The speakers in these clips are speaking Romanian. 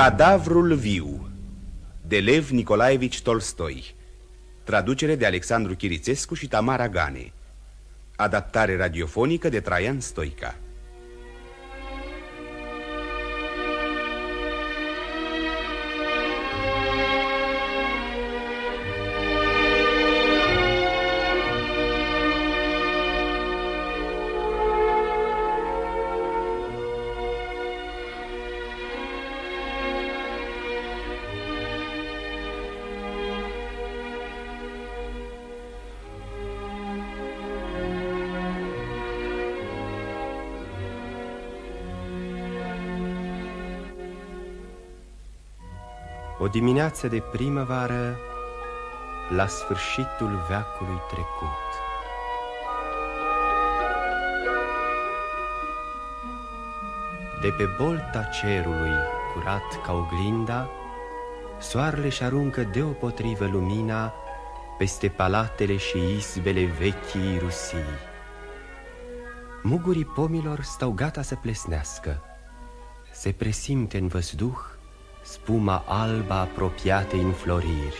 Cadavrul viu de Lev Nicolaevici Tolstoi. Traducere de Alexandru Chirițescu și Tamara Gane. Adaptare radiofonică de Traian Stoica. O dimineață de primăvară, la sfârșitul veacului trecut. De pe bolta cerului, curat ca oglinda, soarele și aruncă deopotrivă lumina peste palatele și izbele vechii Rusii. Mugurii pomilor stau gata să plesnească. Se presimte în văzduh spuma albă apropiate înfloriri.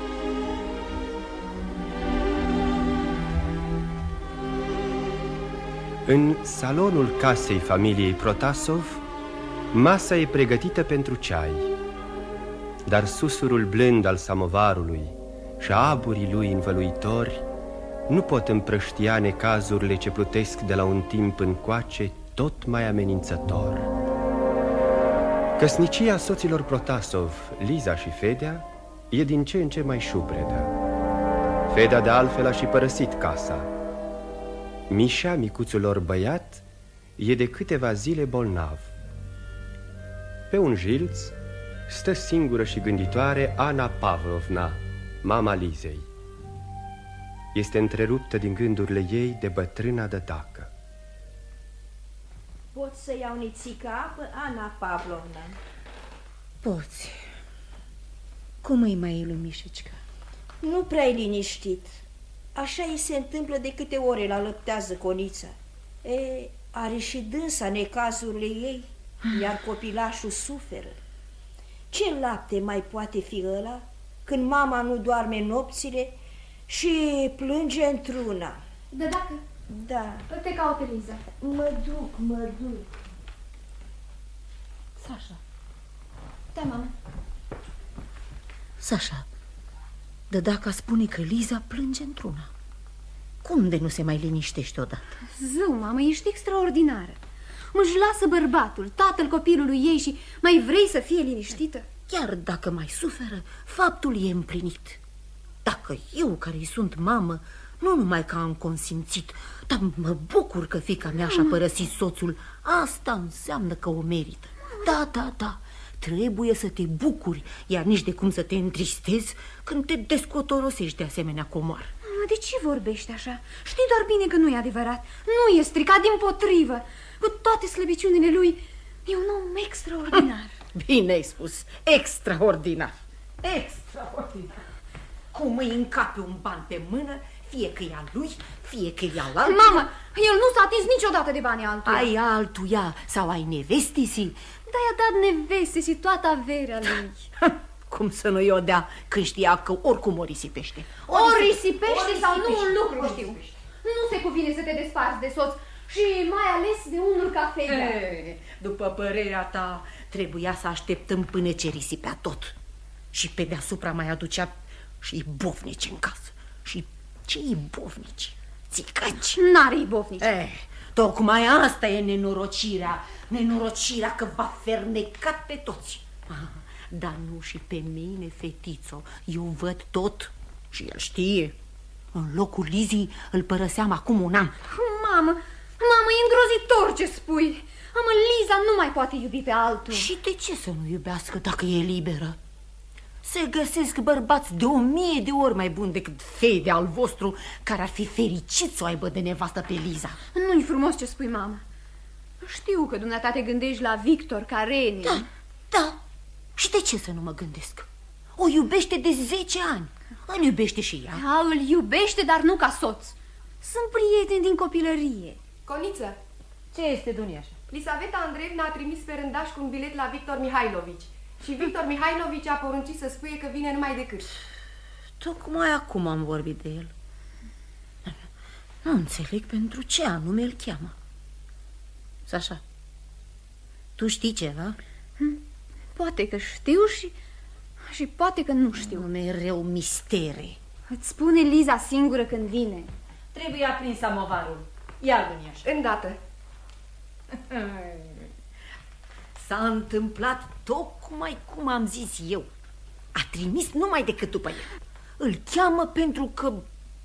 În salonul casei familiei Protasov, masa e pregătită pentru ceai, dar susurul blând al samovarului și aburii lui învăluitori nu pot împrăștia necazurile ce plutesc de la un timp încoace tot mai amenințător. Căsnicia soților Protasov, Liza și Fedea, e din ce în ce mai șubredă. Fedea de altfel a și părăsit casa. Mișa, micuțul lor băiat, e de câteva zile bolnav. Pe un jilț stă singură și gânditoare Ana Pavlovna, mama Lizei. Este întreruptă din gândurile ei de bătrâna dădacă. Pot să iau nițică apă, Ana Pavlovna? Poți. Cum îi mai e lui Mișițca? Nu prea-i liniștit. Așa îi se întâmplă de câte ore la lăptează Conița. Are și dânsa necazurile ei, iar copilașul suferă. Ce lapte mai poate fi ăla când mama nu doarme nopțile și plânge într-una? Dacă? Da. Te caute, Liza. Mă duc. Sasha. Da, mamă. Sasha, dădaca spune că Liza plânge într-una. Cum de nu se mai liniștește odată? Zău, mamă, ești extraordinară. Își lasă bărbatul, tatăl copilului ei și mai vrei să fie liniștită? Chiar dacă mai suferă, faptul e împlinit. Dacă eu, care-i sunt mamă, nu numai că am consimțit, dar mă bucur că fiica mea și-a părăsit soțul, asta înseamnă că o merită. Da, trebuie să te bucuri, iar nici de cum să te întristezi când te descotorosești de asemenea comoară. De ce vorbești așa? Știi doar bine că nu e adevărat. Nu e stricat, dimpotrivă. Cu toate slăbiciunile lui, e un om extraordinar. Bine ai spus, extraordinar. Extraordinar. Cum îi încape un ban pe mână, fie că e al lui, fie că e al altuia. Mamă, el nu s-a atins niciodată de banii altuia. Ai altuia sau ai nevestisii? Da, i-a dat nevestisi toată averea lui. Cum să nu-i o dea când știa că oricum o risipește? Ori risipește sau nu, un lucru știu. Nu se cuvine să te desparți de soț și mai ales de unul ca Fedea. După părerea ta, trebuia să așteptăm până ce risipea tot. Și pe deasupra mai aducea și bofnici în casă. Și ce-i bofnici? Țicăci. N-are-i bofnici. Tocmai asta e nenorocirea. Nenorocirea că va ferneca pe toți. Dar nu și pe mine, fetițo. Eu văd tot și el știe. În locul Lizii îl părăseam acum un an. Mamă, e îngrozitor ce spui. Liza nu mai poate iubi pe altul. Și de ce să nu iubească dacă e liberă? Se găsesc bărbați de 1000 de ori mai buni decât Fedea al vostru, care ar fi fericit să o aibă de nevastă pe Liza. Nu-i frumos ce spui, mamă. Știu că dumneata te gândești la Victor Karenin. Da. Și de ce să nu mă gândesc? O iubește de 10 ani. Îl iubește și ea. Îl iubește, dar nu ca soț. Sunt prieteni din copilărie. Coniță, ce este, Duniașa? Lisaveta Andreevna a trimis pe rândaș cu un bilet la Victor Mihailovici. Și Victor Mihailovici a poruncit să spui că vine numai decât. Tocmai acum am vorbit de el. Nu înțeleg pentru ce anume îl cheamă. Sașa, tu știi ceva? Poate că știu și poate că nu știu. Mereu mistere. Îți spune Liza singură când vine. Trebuie aprins samovarul. Ia-l așa. Îndată. S-a întâmplat tocmai cum am zis eu. A trimis numai decât după el. Îl cheamă pentru că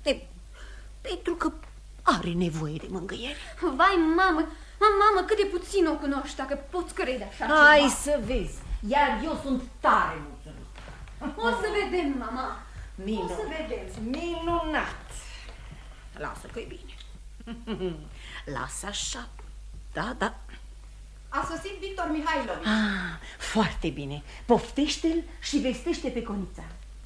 are nevoie de mângâiere. Vai, mamă, cât de puțin o cunoști, dacă poți crede așa ceva. Hai să vezi. Iar eu sunt tare mulțumit. O să vedem, mama. Minunat. O să vedem. Minunat. Lasă că e bine. Lasă așa. Da. A sosit Victor Mihailovici. Foarte bine. Poftește-l și vestește pe Conița.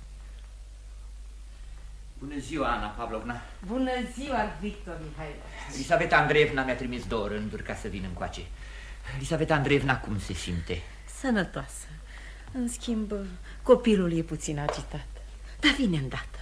Bună ziua, Ana Pavlovna. Bună ziua, Victor Mihailovici. Elisaveta Andreevna mi-a trimis 2 rânduri ca să vin încoace. Elisaveta Andreevna cum se simte? Sănătoasă. În schimb, copilul e puțin agitat. Dar vine îndată.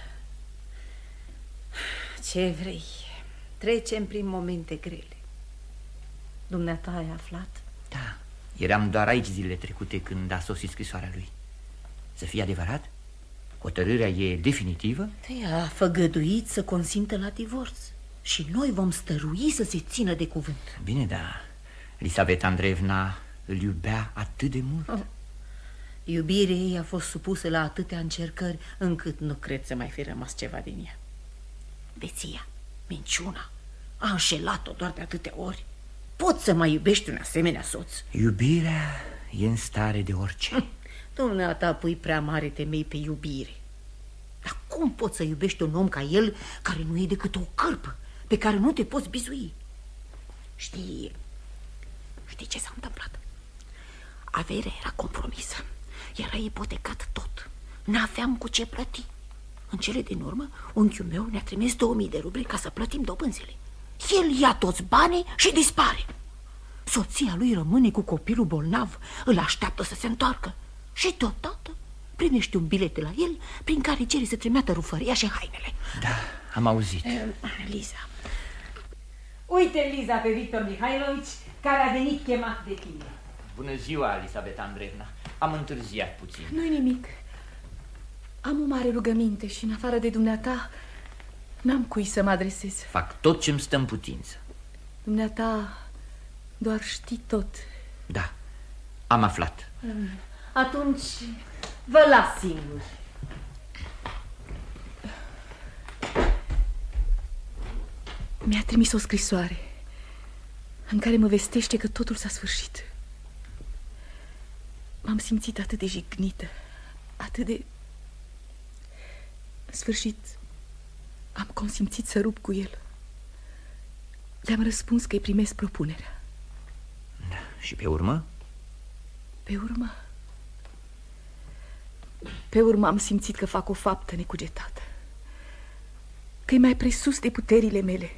Ce vrei? Trecem prin momente grele. Dumneata ai aflat? Da, eram doar aici zilele trecute când a sosit scrisoarea lui. Să fie adevărat? Hotărârea e definitivă? A făgăduit să consimtă la divorț și noi vom stărui să se țină de cuvânt. Bine, da. Elisaveta Andreevna îl iubea atât de mult. Iubirea ei a fost supusă la atâtea încercări încât nu cred să mai fi rămas ceva din ea. Beția, minciuna, a înșelat-o doar de atâtea ori. Poți să mai iubești un asemenea soț? Iubirea e în stare de orice. Dumneata pui prea mare temei pe iubire. Dar cum poți să iubești un om ca el, care nu e decât o cărpă pe care nu te poți bizui? Știi ce s-a întâmplat? Averea era compromisă. Era ipotecat tot. N-aveam cu ce plăti. În cele din urmă, unchiul meu ne-a trimis 2000 de ruble ca să plătim dobânzile. El ia toți banii și dispare. Soția lui rămâne cu copilul bolnav. Îl așteaptă să se întoarcă. Și totodată primește un bilet de la el prin care cere să trimeată rufăria și hainele. Da, am auzit. Liza. Uite, Liza, pe Victor Mihailovici, care a venit chemat de tine. Bună ziua, Elisaveta Andreevna. Am întârziat puțin. Nu-i nimic. Am o mare rugăminte și în afară de dumneata n-am cui să mă adresez. Fac tot ce-mi stă în putință. Dumneata doar știi tot. Da, am aflat. Atunci vă las singur. Mi-a trimis o scrisoare în care mă vestește că totul s-a sfârșit. M-am simțit atât de jignită, atât de... În sfârșit, am consimțit să rup cu el. Le-am răspuns că îi primesc propunerea. Da. Și pe urmă? Pe urmă am simțit că fac o faptă necugetată, că e mai presus de puterile mele.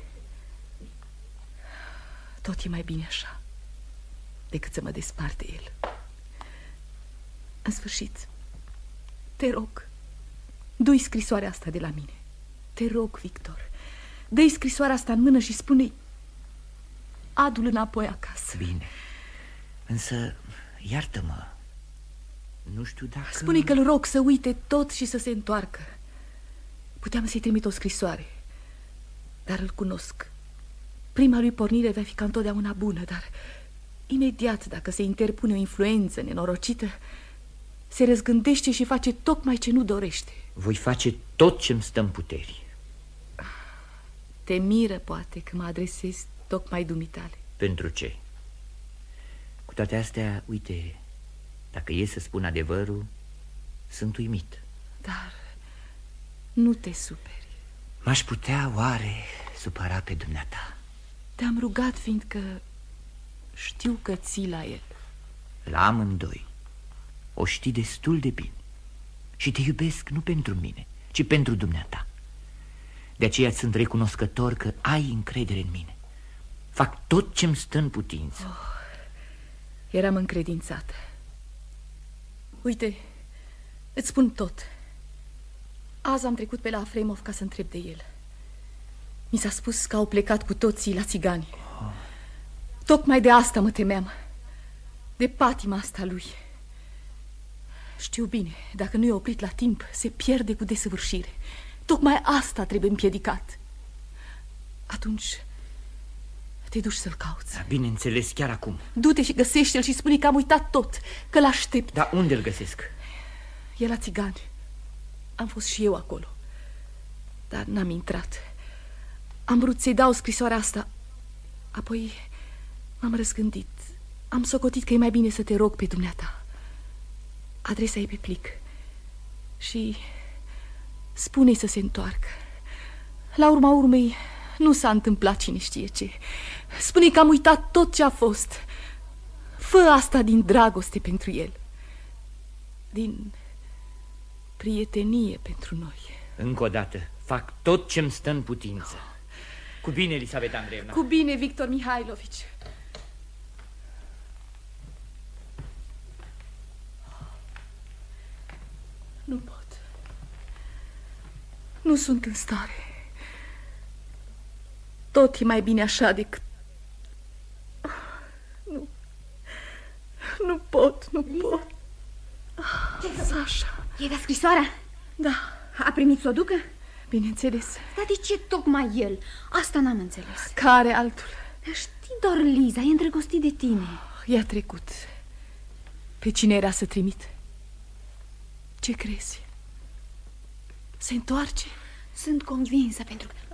Tot e mai bine așa decât să mă despart de el. În sfârșit, te rog, du-i scrisoarea asta de la mine. Te rog, Victor, dă-i scrisoarea asta în mână și spune-i: adu-l înapoi acasă. Bine, însă iartă-mă, nu știu dacă... Spune-i că-l rog să uite tot și să se întoarcă. Puteam să-i trimit o scrisoare, dar îl cunosc. Prima lui pornire va fi ca întotdeauna bună, dar imediat, dacă se interpune o influență nenorocită, se răzgândește și face tocmai ce nu dorește. Voi face tot ce-mi stă în puteri. Te miră, poate, că mă adresez tocmai dumitale. Pentru ce? Cu toate astea, uite, dacă e să spun adevărul, sunt uimit. Dar nu te superi. M-aș putea oare supăra pe dumneata? Te-am rugat fiindcă știu că ții la el. La amândoi. O știi destul de bine. Și te iubesc nu pentru mine, ci pentru dumneata. De aceea sunt recunoscător că ai încredere în mine. Fac tot ce-mi stă în putință. Eram încredințată. Uite, îți spun tot. Azi am trecut pe la Afremov ca să întreb de el. Mi s-a spus că au plecat cu toții la țigani. Tocmai de asta mă temeam. De patima asta lui. Știu bine, dacă nu e oprit la timp, se pierde cu desăvârșire. Tocmai asta trebuie împiedicat. Atunci te duci să-l cauți. Da, bineînțeles, chiar acum. Du-te și găsește-l și spune că am uitat tot, că l-aștept. Dar unde îl găsesc? E la țigani. Am fost și eu acolo, dar n-am intrat. Am vrut să-i dau scrisoarea asta, apoi m-am răzgândit. Am socotit că e mai bine să te rog pe dumneata. Adresa e pe plic. Și spune-i să se întoarcă. La urma urmei nu s-a întâmplat cine știe ce. Spune-i că am uitat tot ce a fost. Fă asta din dragoste pentru el, din prietenie pentru noi. Încă o dată, fac tot ce-mi stă în putință. Cu bine, Elisaveta Andreevna. Cu bine, Victor Mihailovici. Nu pot. Nu sunt în stare. Tot e mai bine așa decât... Nu. Nu pot, nu pot. Sasha. E la scrisoarea? Da. A primit să o ducă? Bineînțeles. Dar de ce tocmai el? Asta n-am înțeles. Care altul? Știi, doar Liza e îndrăgostit de tine. I-a trecut. Pe cine era să trimit? Ce crezi? Se întoarce? Sunt convinsă pentru că...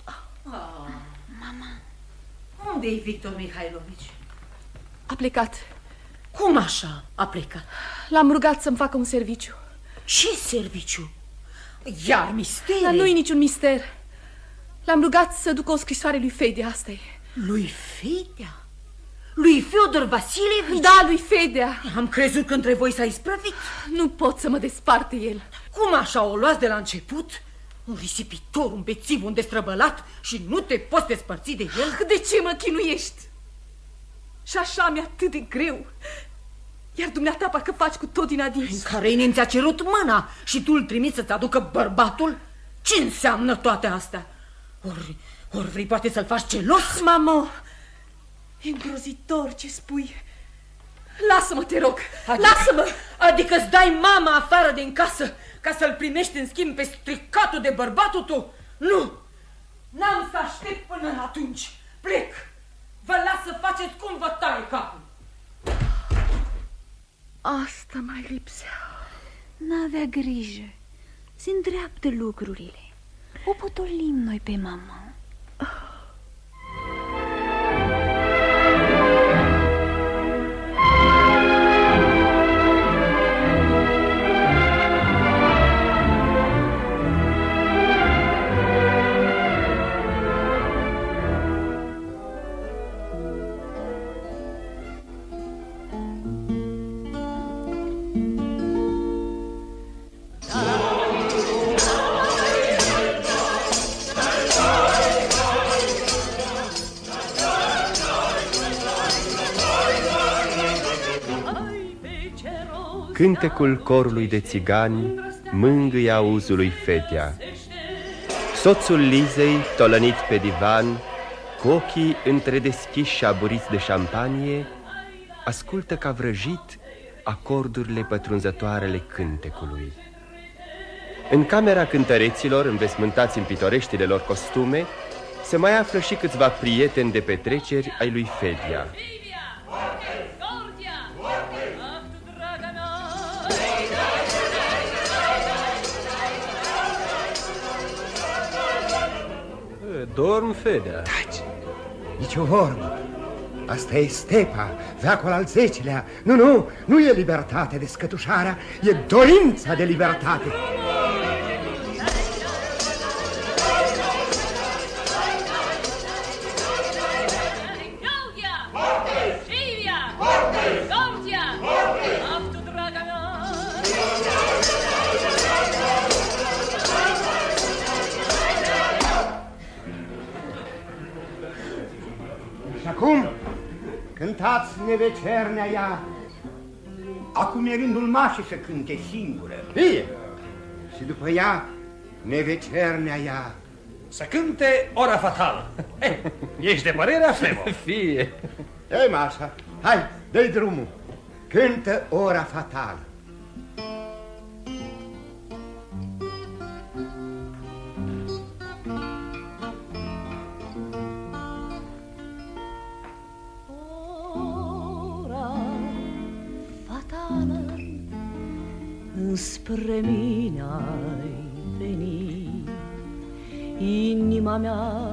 Mama. Unde-i Victor Mihailovici? A plecat. Cum așa a plecat? L-am rugat să-mi facă un serviciu. Ce serviciu? Iar mister? Dar nu-i niciun mister. L-am rugat să ducă o scrisoare lui Fedea, asta e. Lui Fedea? Lui Fiodor Vasilievici? Da, lui Fedea. Am crezut că între voi s-a isprăvit. Nu pot să mă desparte el. Cum așa o luați de la început? Un risipitor, un bețiv, un destrăbălat și nu te poți despărți de el? De ce mă chinuiești? Și așa mi-e atât de greu. Iar dumneata parcă faci cu tot din adins. În care nimeni ți-a cerut mâna și tu îl trimiți să-ți aducă bărbatul? Ce înseamnă toate astea? Ori vrei poate să-l faci celos? Mamă, e îngrozitor ce spui. Lasă-mă, te rog, lasă-mă. Adică îți dai mama afară din casă ca să-l primești în schimb pe stricatul de bărbatul tu? Nu! N-am să aștept până atunci. Plec! Vă las să faceți cum vă taie capul. Asta mai lipsea. N-avea grijă. Se îndreaptă lucrurile. O potolim noi pe mama. Cântecul corului de țigani mângâie auzului Fedea. Soțul Lizei, tolănit pe divan, cu ochii întredeschiși și aburiți de șampanie, ascultă ca vrăjit acordurile pătrunzătoare ale cântecului. În camera cântăreților, învesmântați în pitoreștile lor costume, se mai află și câțiva prieteni de petreceri ai lui Fedea. Dorm, Fedea. Taci, nici o vorbă. Asta e stepa, veacul al 10-lea. Nu e libertate de scătușarea, e dorința de libertate. Și acum, cântați nevecernea ea. Acum e rândul mașii să cânte singură. Fie! Și după ea, nevecernea ea. Să cânte ora fatală. Ești de părerea, Flemo? Fie! Ei, Mașa, hai, dă-i drumul. Cântă ora fatală. Spre mine ai venit, inima mea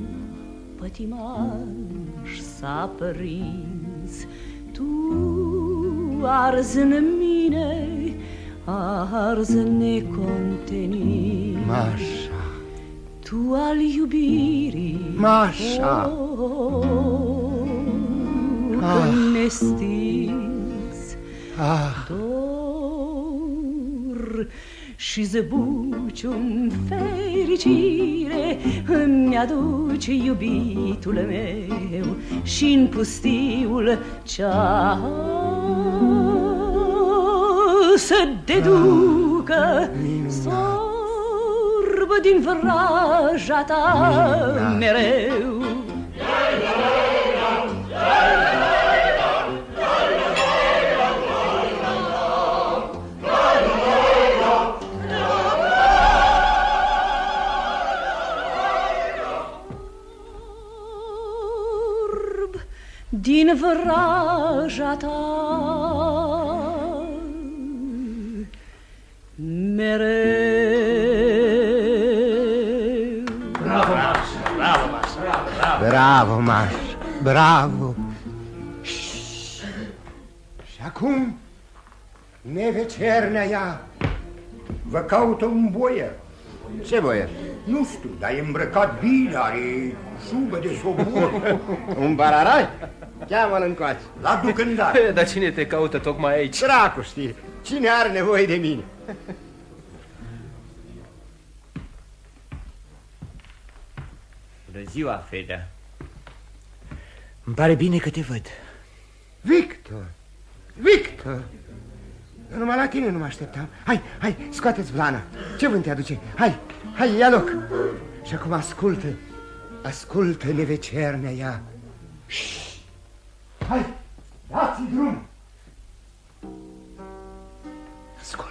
pătimaș s-a prins. Tu arzi în mine, arzi necontenit. Mașa, tu al iubirii, Mașa, când ne stins, și zăbuciu-n fericire îmi aduce iubitul meu și-n pustiul ceas să deducă sorbă din vraja ta mereu. Din vraja ta mereu. Bravo, Mașa, bravo, Mașa, bravo. Bravo, Mașa, bravo. Și acum, nevecernea ea vă caută un boier. Ce boier? Nu știu, dar e îmbrăcat bine, are șubă de sobor. Un bararai? Cheamă-l încoace. La duc îndată. Dar cine te caută tocmai aici? Dracu știe, cine are nevoie de mine? Bună ziua, Fedea. Îmi pare bine că te văd. Victor, Victor, numai la tine nu mă așteptam. Hai, hai, scoateți blana. Ce vânt te aduce? Hai, hai, ia loc. Și acum ascultă, ascultă nevecernea ea. Hai, dați-i drum. Ascultă.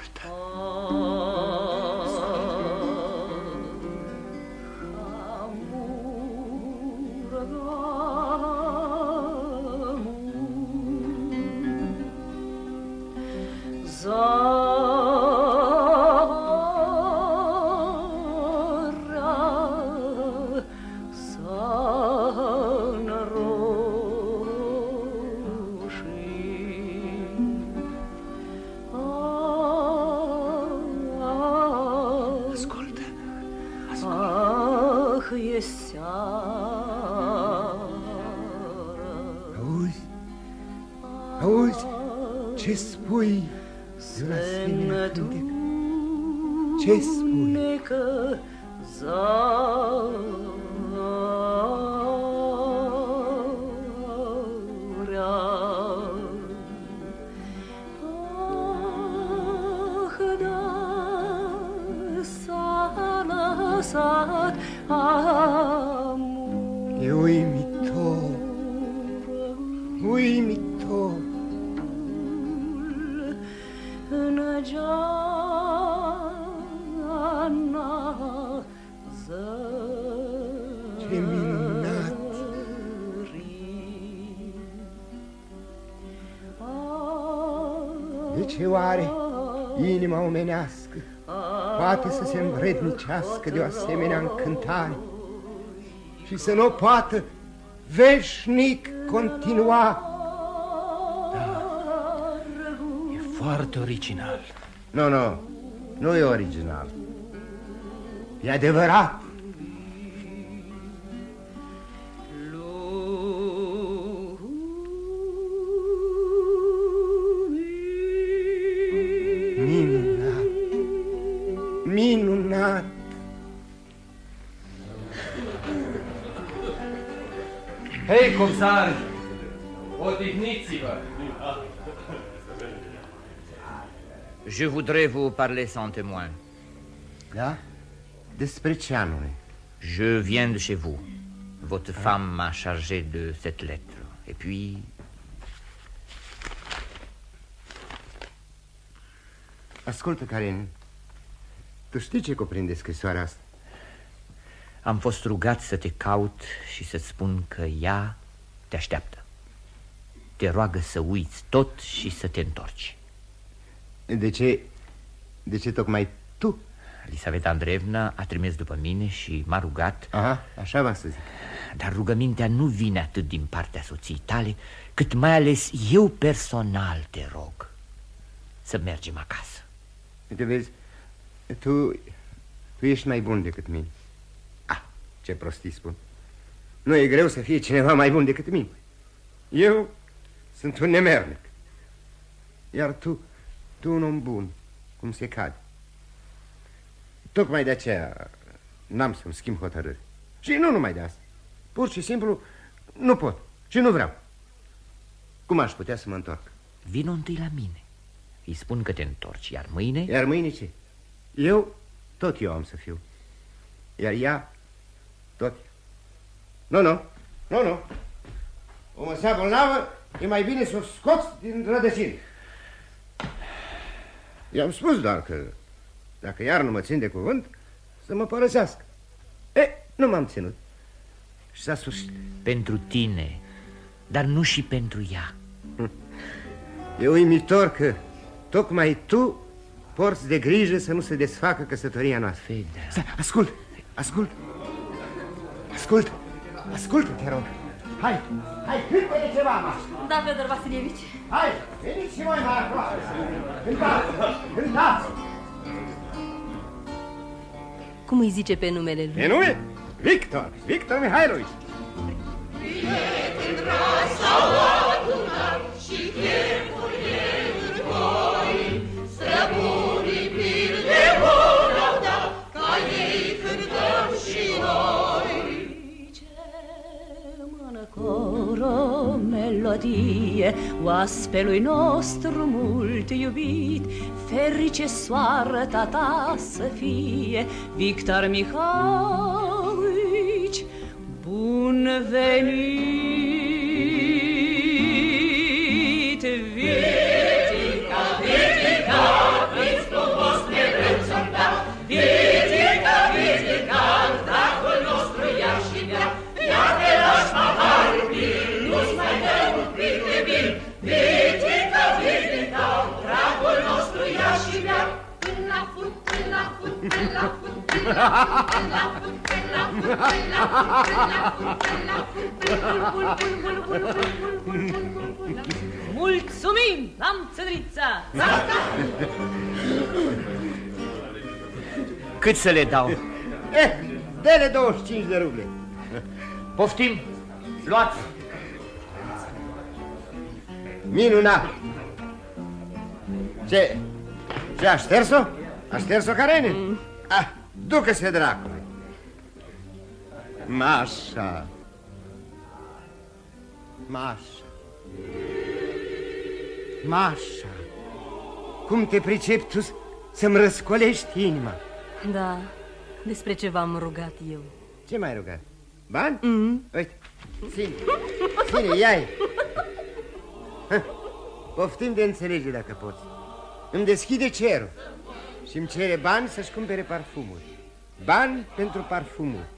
Auzi, ce spui de un asemenea cântec? Ce spui? E uimitor, uimitor. Ce minunat! De ce oare inima omenească poate să se învrednicească de o asemenea încântare și să nu o poată veșnic continua? Da, e foarte original. Nu, nu, nu e original. E adevărat. Minunat, minunat. Hei, comisari, odihniți-vă! Je voudrais vous parler sans témoin. Da? Despre ce anume? Je viens de chez vous. Votre femme m'a chargé de cette lettre. Et puis... Ascultă, Karen. Tu știi ce cuprinde scrisoarea asta? Am fost rugat să te caut și să-ți spun că ea te așteaptă. Te roagă să uiți tot și să te întorci. De ce tocmai tu? Elisaveta Andreevna a trimis după mine și m-a rugat. Aha, așa v-am să zic. Dar rugămintea nu vine atât din partea soției tale, cât mai ales eu personal te rog să mergem acasă. Uite, vezi, tu ești mai bun decât mine. Ce prostii spun. Nu e greu să fie cineva mai bun decât mine. Eu sunt un nemernic. Iar tu un om bun, cum se cade. Tocmai de aceea n-am să-mi schimb hotărâri. Și nu numai de asta. Pur și simplu nu pot și nu vreau. Cum aș putea să mă întorc? Vino întâi la mine. Îi spun că te întorci, iar mâine... Iar mâine ce? Tot eu am să fiu. Iar ea, tot. Nu. O măsea bolnavă, e mai bine să o scoți din rădăcini. I-am spus doar că dacă iar nu mă țin de cuvânt, să mă părăsească. Nu m-am ținut. Și s-a sfârșit. Pentru tine, dar nu și pentru ea. E uimitor că tocmai tu porți de grijă să nu se desfacă căsătoria noastră. Fedea. Ascultă, te rog. Hai, cântă-ne ceva, Mașa. Da, Fedor Vasilievici. Hai, veniți și voi mai aproape. Cântați. Cum îi zice pe numele lui? Pe nume? Victor Mihailovici. Străbunii pilde vor lauda, ca ei cântăm și noi. Ce-mână coro melodie oaspelui nostru mult iubit, ferice soarta ta să fie, Victor Mihailovici, bun venit, Vitica, dragul nostru ia și bea, ia te lași paharul plin, nu-ți mai dă un pic de vin. Vitica, dragul nostru ia și bea, până la fund, până la fund, până la fund, până la fund, până la fund, până la fund, până la fund, până la fund. mulțumim, am țădrița! Cât să le dau? Dă-le 25 de ruble. Poftim, luați. Minunat. Ce a șters-o? A șters-o, Carene? Ducă-se, dracule. Mașa. Cum te pricepi tu să-mi răscolești inima? Da, despre ce v-am rugat eu. Ce m-ai rugat? Bani? Uite, ține, ia-i. Poftim de înțelege dacă poți. Îmi deschide cerul și îmi cere bani să-și cumpere parfumuri. Bani pentru parfumuri.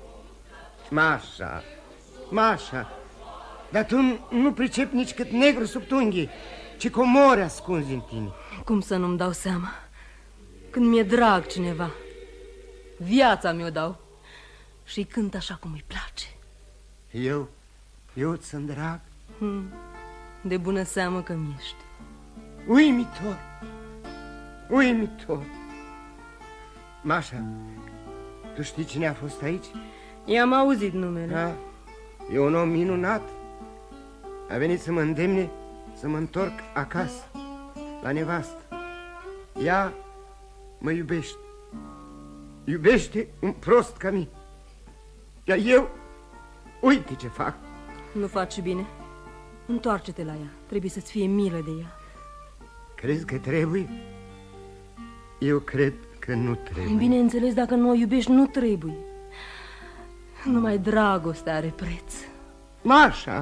Mașa, dar tu nu pricepi nici cât negru sub tunghie, ci comori ascunzi în tine. Cum să nu-mi dau seama? Când mi-e drag cineva, viața mi-o dau și-i cânt așa cum îi place. Eu ți-mi drag? De bună seamă că mi-ești. Uimitor. Mașa, tu știi cine a fost aici? I-am auzit numele. Da, e un om minunat. A venit să mă îndemne să mă întorc acasă, la nevastă. Ea mă iubește un prost ca mine. Iar eu, uite ce fac. Nu faci bine. Întoarce-te la ea. Trebuie să-ți fie milă de ea. Crezi că trebuie? Eu cred că nu trebuie. Bineînțeles, dacă nu o iubești, nu trebuie. Numai dragostea are preț. Mașa,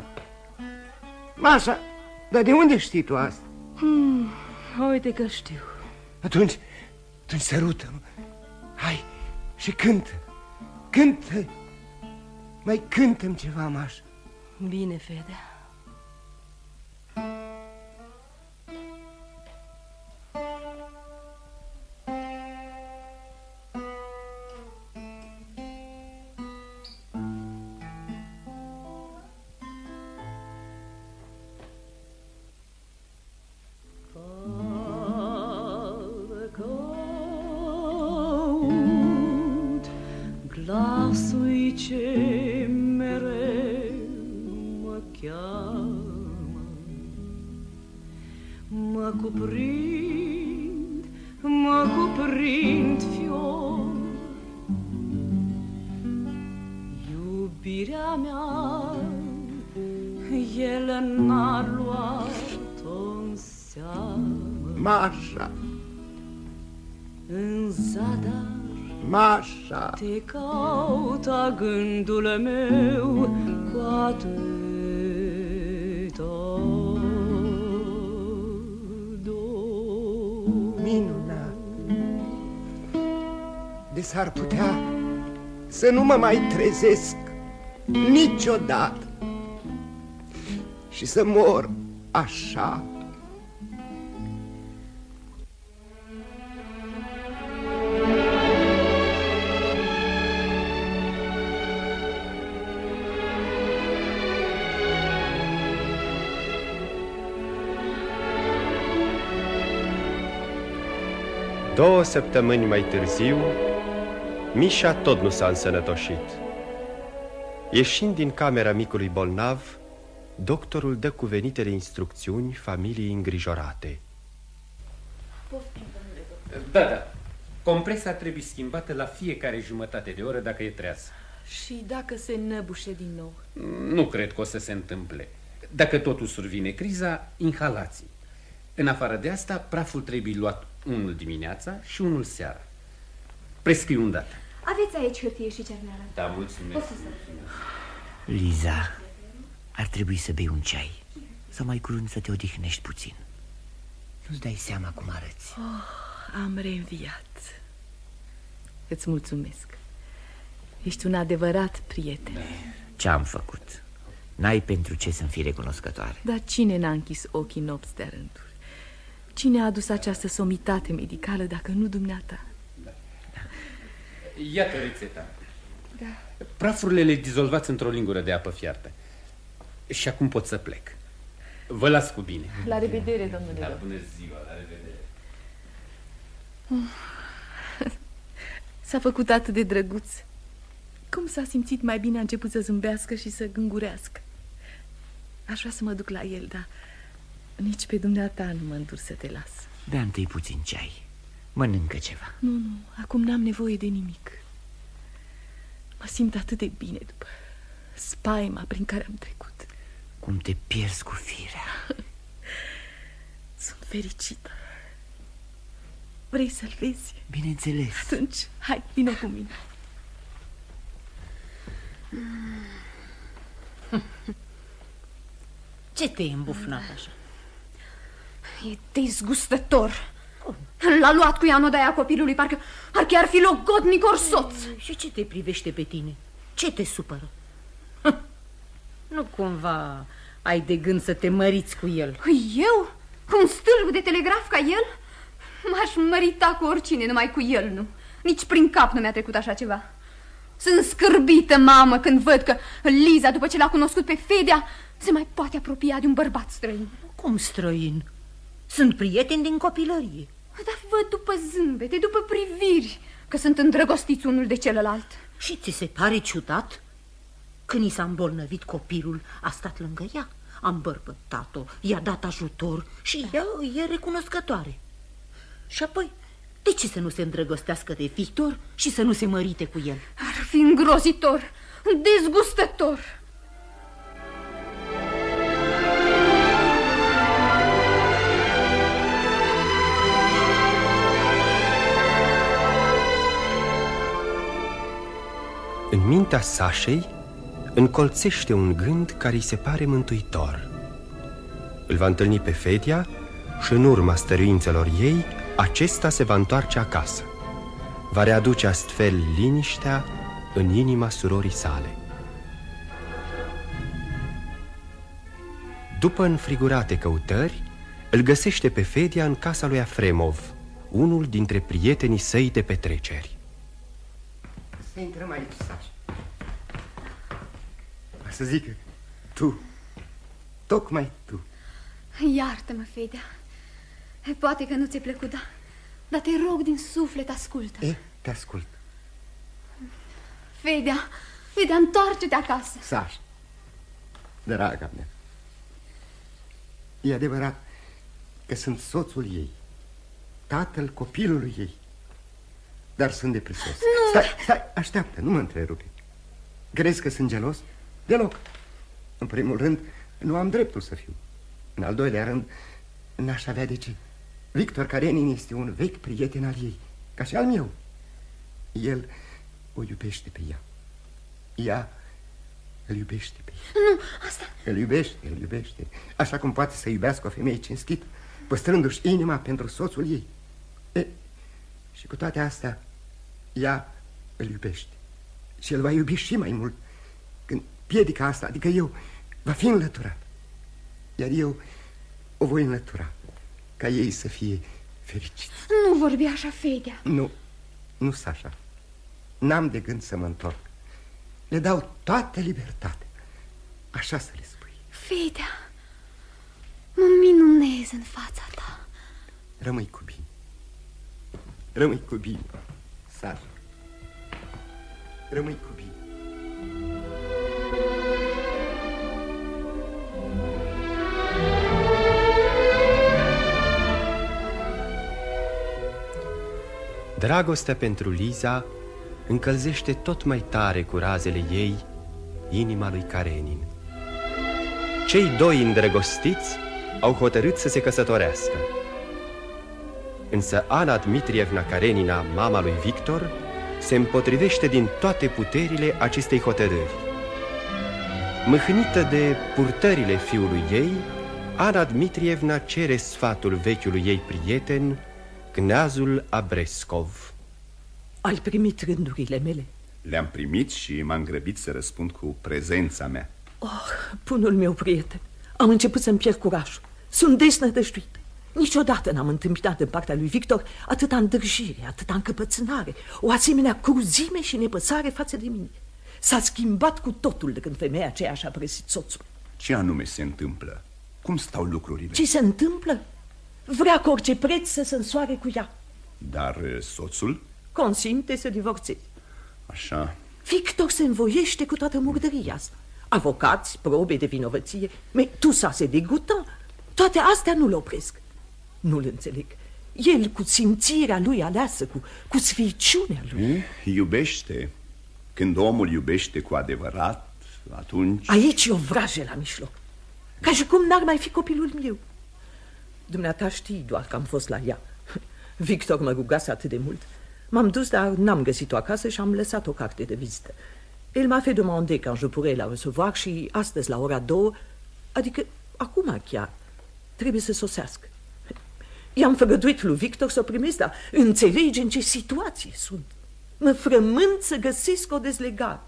dar de unde știi tu asta? Uite că știu. Atunci sărută-mă. Hai și cântă. Cântă. Mai cântă-mi ceva, Mașa. Bine, Fedea. Glasul ce mereu mă cheamă, mă cuprind fior. Iubirea mea, el n-a luat-o în seamă. Mașa, În zadar Mașa, te caută gândul meu cu atâta dor. minunat. De s-ar putea să nu mă mai trezesc niciodată și să mor așa. Două săptămâni mai târziu, Mișa tot nu s-a însănătoșit. Ieșind din camera micului bolnav, doctorul dă cuvenitele instrucțiuni familiei îngrijorate. Da. Compresa trebuie schimbată la fiecare jumătate de oră dacă e treaz. Și dacă se năbușe din nou? Nu cred că o să se întâmple. Dacă totul survine criza, inhalații. În afară de asta, praful trebuie luat unul dimineața și unul seara. Prescriu îndată. Aveți aici hârtie și cerneală. Da, mulțumesc. Liza, ar trebui să bei un ceai sau mai curând să te odihnești puțin. Nu-ți dai seama cum arăți. Am reînviat. Îți mulțumesc. Ești un adevărat prieten. Ce-am făcut? N-ai pentru ce să-mi fii recunoscătoare. Dar cine n-a închis ochii nopți de rânduri? Cine a adus această somitate medicală dacă nu dumneata? Iată rețeta. Da. Prafurile le dizolvați într-o lingură de apă fiartă. Și acum pot să plec. Vă las cu bine. La revedere, domnule. Da, bună ziua, la revedere. S-a făcut atât de drăguț. Cum s-a simțit mai bine, a început să zâmbească și să gângurească. Aș vrea să mă duc la el, dar nici pe dumneata nu mă îndur să te las. Bea întâi puțin ceai. Mănâncă ceva. Nu, acum n-am nevoie de nimic. Mă simt atât de bine după spaima prin care am trecut. Cum te pierzi cu firea. Sunt fericită. Vrei să-l vezi? Bineînțeles. Atunci, hai, vină cu mine. Ce te-ai îmbufnat așa? E dezgustător. L-a luat cu ea în odaia copilului, parcă ar fi logodnic ori soț. Și ce te privește pe tine? Ce te supără? Nu cumva ai de gând să te măriți cu el? Eu? Cu un stâlp de telegraf ca el? M-aș mărita cu oricine, numai cu el nu. Nici prin cap nu mi-a trecut așa ceva. Sunt scârbită, mamă, când văd că Liza, după ce l-a cunoscut pe Fedea, se mai poate apropia de un bărbat străin. Cum străin? Sunt prieteni din copilărie. Dar văd după zâmbete, după priviri, că sunt îndrăgostiți unul de celălalt. Și ți se pare ciudat? Când i s-a îmbolnăvit copilul, a stat lângă ea, a îmbărbătat-o, i-a dat ajutor și ea e recunoscătoare. Și apoi, de ce să nu se îndrăgostească de Victor și să nu se mărite cu el? Ar fi îngrozitor, dezgustător. În mintea Sașei încolțește un gând care îi se pare mântuitor. Îl va întâlni pe Fedia și în urma stăruințelor ei, acesta se va întoarce acasă. Va readuce astfel liniștea în inima surorii sale. După înfrigurate căutări, îl găsește pe Fedia în casa lui Afremov, unul dintre prietenii săi de petreceri. Să intrăm aici, Sașa. Să zic, tu, tocmai tu. Iartă-mă, Fedia. Poate că nu ți-e plăcut, dar te rog din suflet, ascultă. Te ascult. Fedia, întoarce-te acasă. Sașa, draga mea, e adevărat că sunt soțul ei, tatăl copilului ei, dar sunt depresos. Nu. Stai, așteaptă, nu mă întrerupe. Crezi că sunt gelos? Deloc. În primul rând, nu am dreptul să fiu. În al doilea rând, n-aș avea de ce. Victor Karenin este un vechi prieten al ei, ca și al meu. El o iubește pe ea. Ea îl iubește pe ea. Nu, asta... Îl iubește, așa cum poate să iubească o femeie cinstită, păstrându-și inima pentru soțul ei. Și cu toate astea, ea îl iubește. Și el va iubi și mai mult când piedica asta, adică eu, va fi înlăturat. Iar eu o voi înlătura, ca ei să fie fericiți. Nu vorbi așa, Fedia. Nu, Sașa. N-am de gând să mă întorc. Le dau toată libertatea. Așa să le spui. Fedia, mă minunez în fața ta. Rămâi cu bine, Sașa. Rămâi cu bine. Dragostea pentru Liza încălzește tot mai tare cu razele ei inima lui Karenin. Cei doi îndrăgostiți au hotărât să se căsătorească. Însă Ana Dmitrievna Karenina, mama lui Victor, se împotrivește din toate puterile acestei hotărâri. Mâhnită de purtările fiului ei, Ana Dmitrievna cere sfatul vechiului ei prieten, Cneazul Abrescov. Ai primit rândurile mele? Le-am primit și m-am grăbit să răspund cu prezența mea. Bunul meu prieten, am început să-mi pierd curajul. Sunt desnădăjduit. Niciodată n-am întâmpinat în partea lui Victor atâta îndârjire, atâta încăpățânare, o asemenea cruzime și nepăsare față de mine. S-a schimbat cu totul de când femeia aceea și-a părăsit soțul. Ce anume se întâmplă? Cum stau lucrurile? Ce se întâmplă? Vrea cu orice preț să se însoare cu ea. Dar soțul? Consimte să divorțeze. Așa. Victor se învoiește cu toată murdăria asta. Avocați, probe de vinovăție, tu se degută. Toate astea nu-l opresc. Nu-l înțeleg. El cu simțirea lui aleasă, cu sficiunea lui. Iubește. Când omul iubește cu adevărat, atunci... Aici e o vrajă la mijloc. Ca și cum n-ar mai fi copilul meu. Dumneata știi doar că am fost la ea. Victor mă rugase atât de mult. M-am dus, dar n-am găsit-o acasă și am lăsat o carte de vizită. El m-a fait demander quand je pourrais la recevoir și astăzi la ora 2, adică acum chiar, trebuie să sosească. I-am făgăduit lui Victor să o primesc, dar înțelegi în ce situație sunt. Mă frământ să găsesc o dezlegare.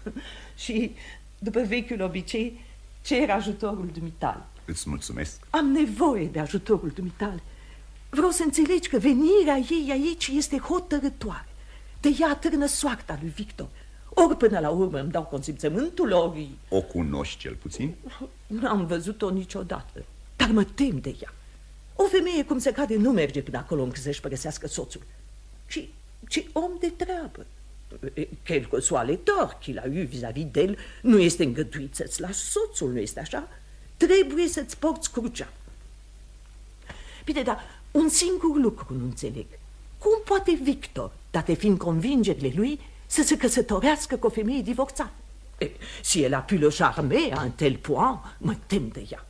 Și, după vechiul obicei, cer ajutorul dumitale. Îți mulțumesc. Am nevoie de ajutorul dumitale. Vreau să înțelegi că venirea ei aici este hotărătoare. De ea atârnă soarta lui Victor. Ori până la urmă îmi dau consimțământul, ori... O cunoști cel puțin? N-am văzut-o niciodată, dar mă tem de ea. O femeie cum se cade nu merge până acolo încât să-și părăsească soțul. Și ce om de treabă. Quel que soit les torts qu'il a eu vis-à-vis d'elle, nu este îngăduit să-ți lași soțul, nu este așa? Trebuie să-ți porți crucea. Bine, dar un singur lucru nu înțeleg. Cum poate Victor, date fiind convingerile lui, să se căsătorească cu o femeie divorțată? Si el a pu le charmer à un tel point, mă tem de ea.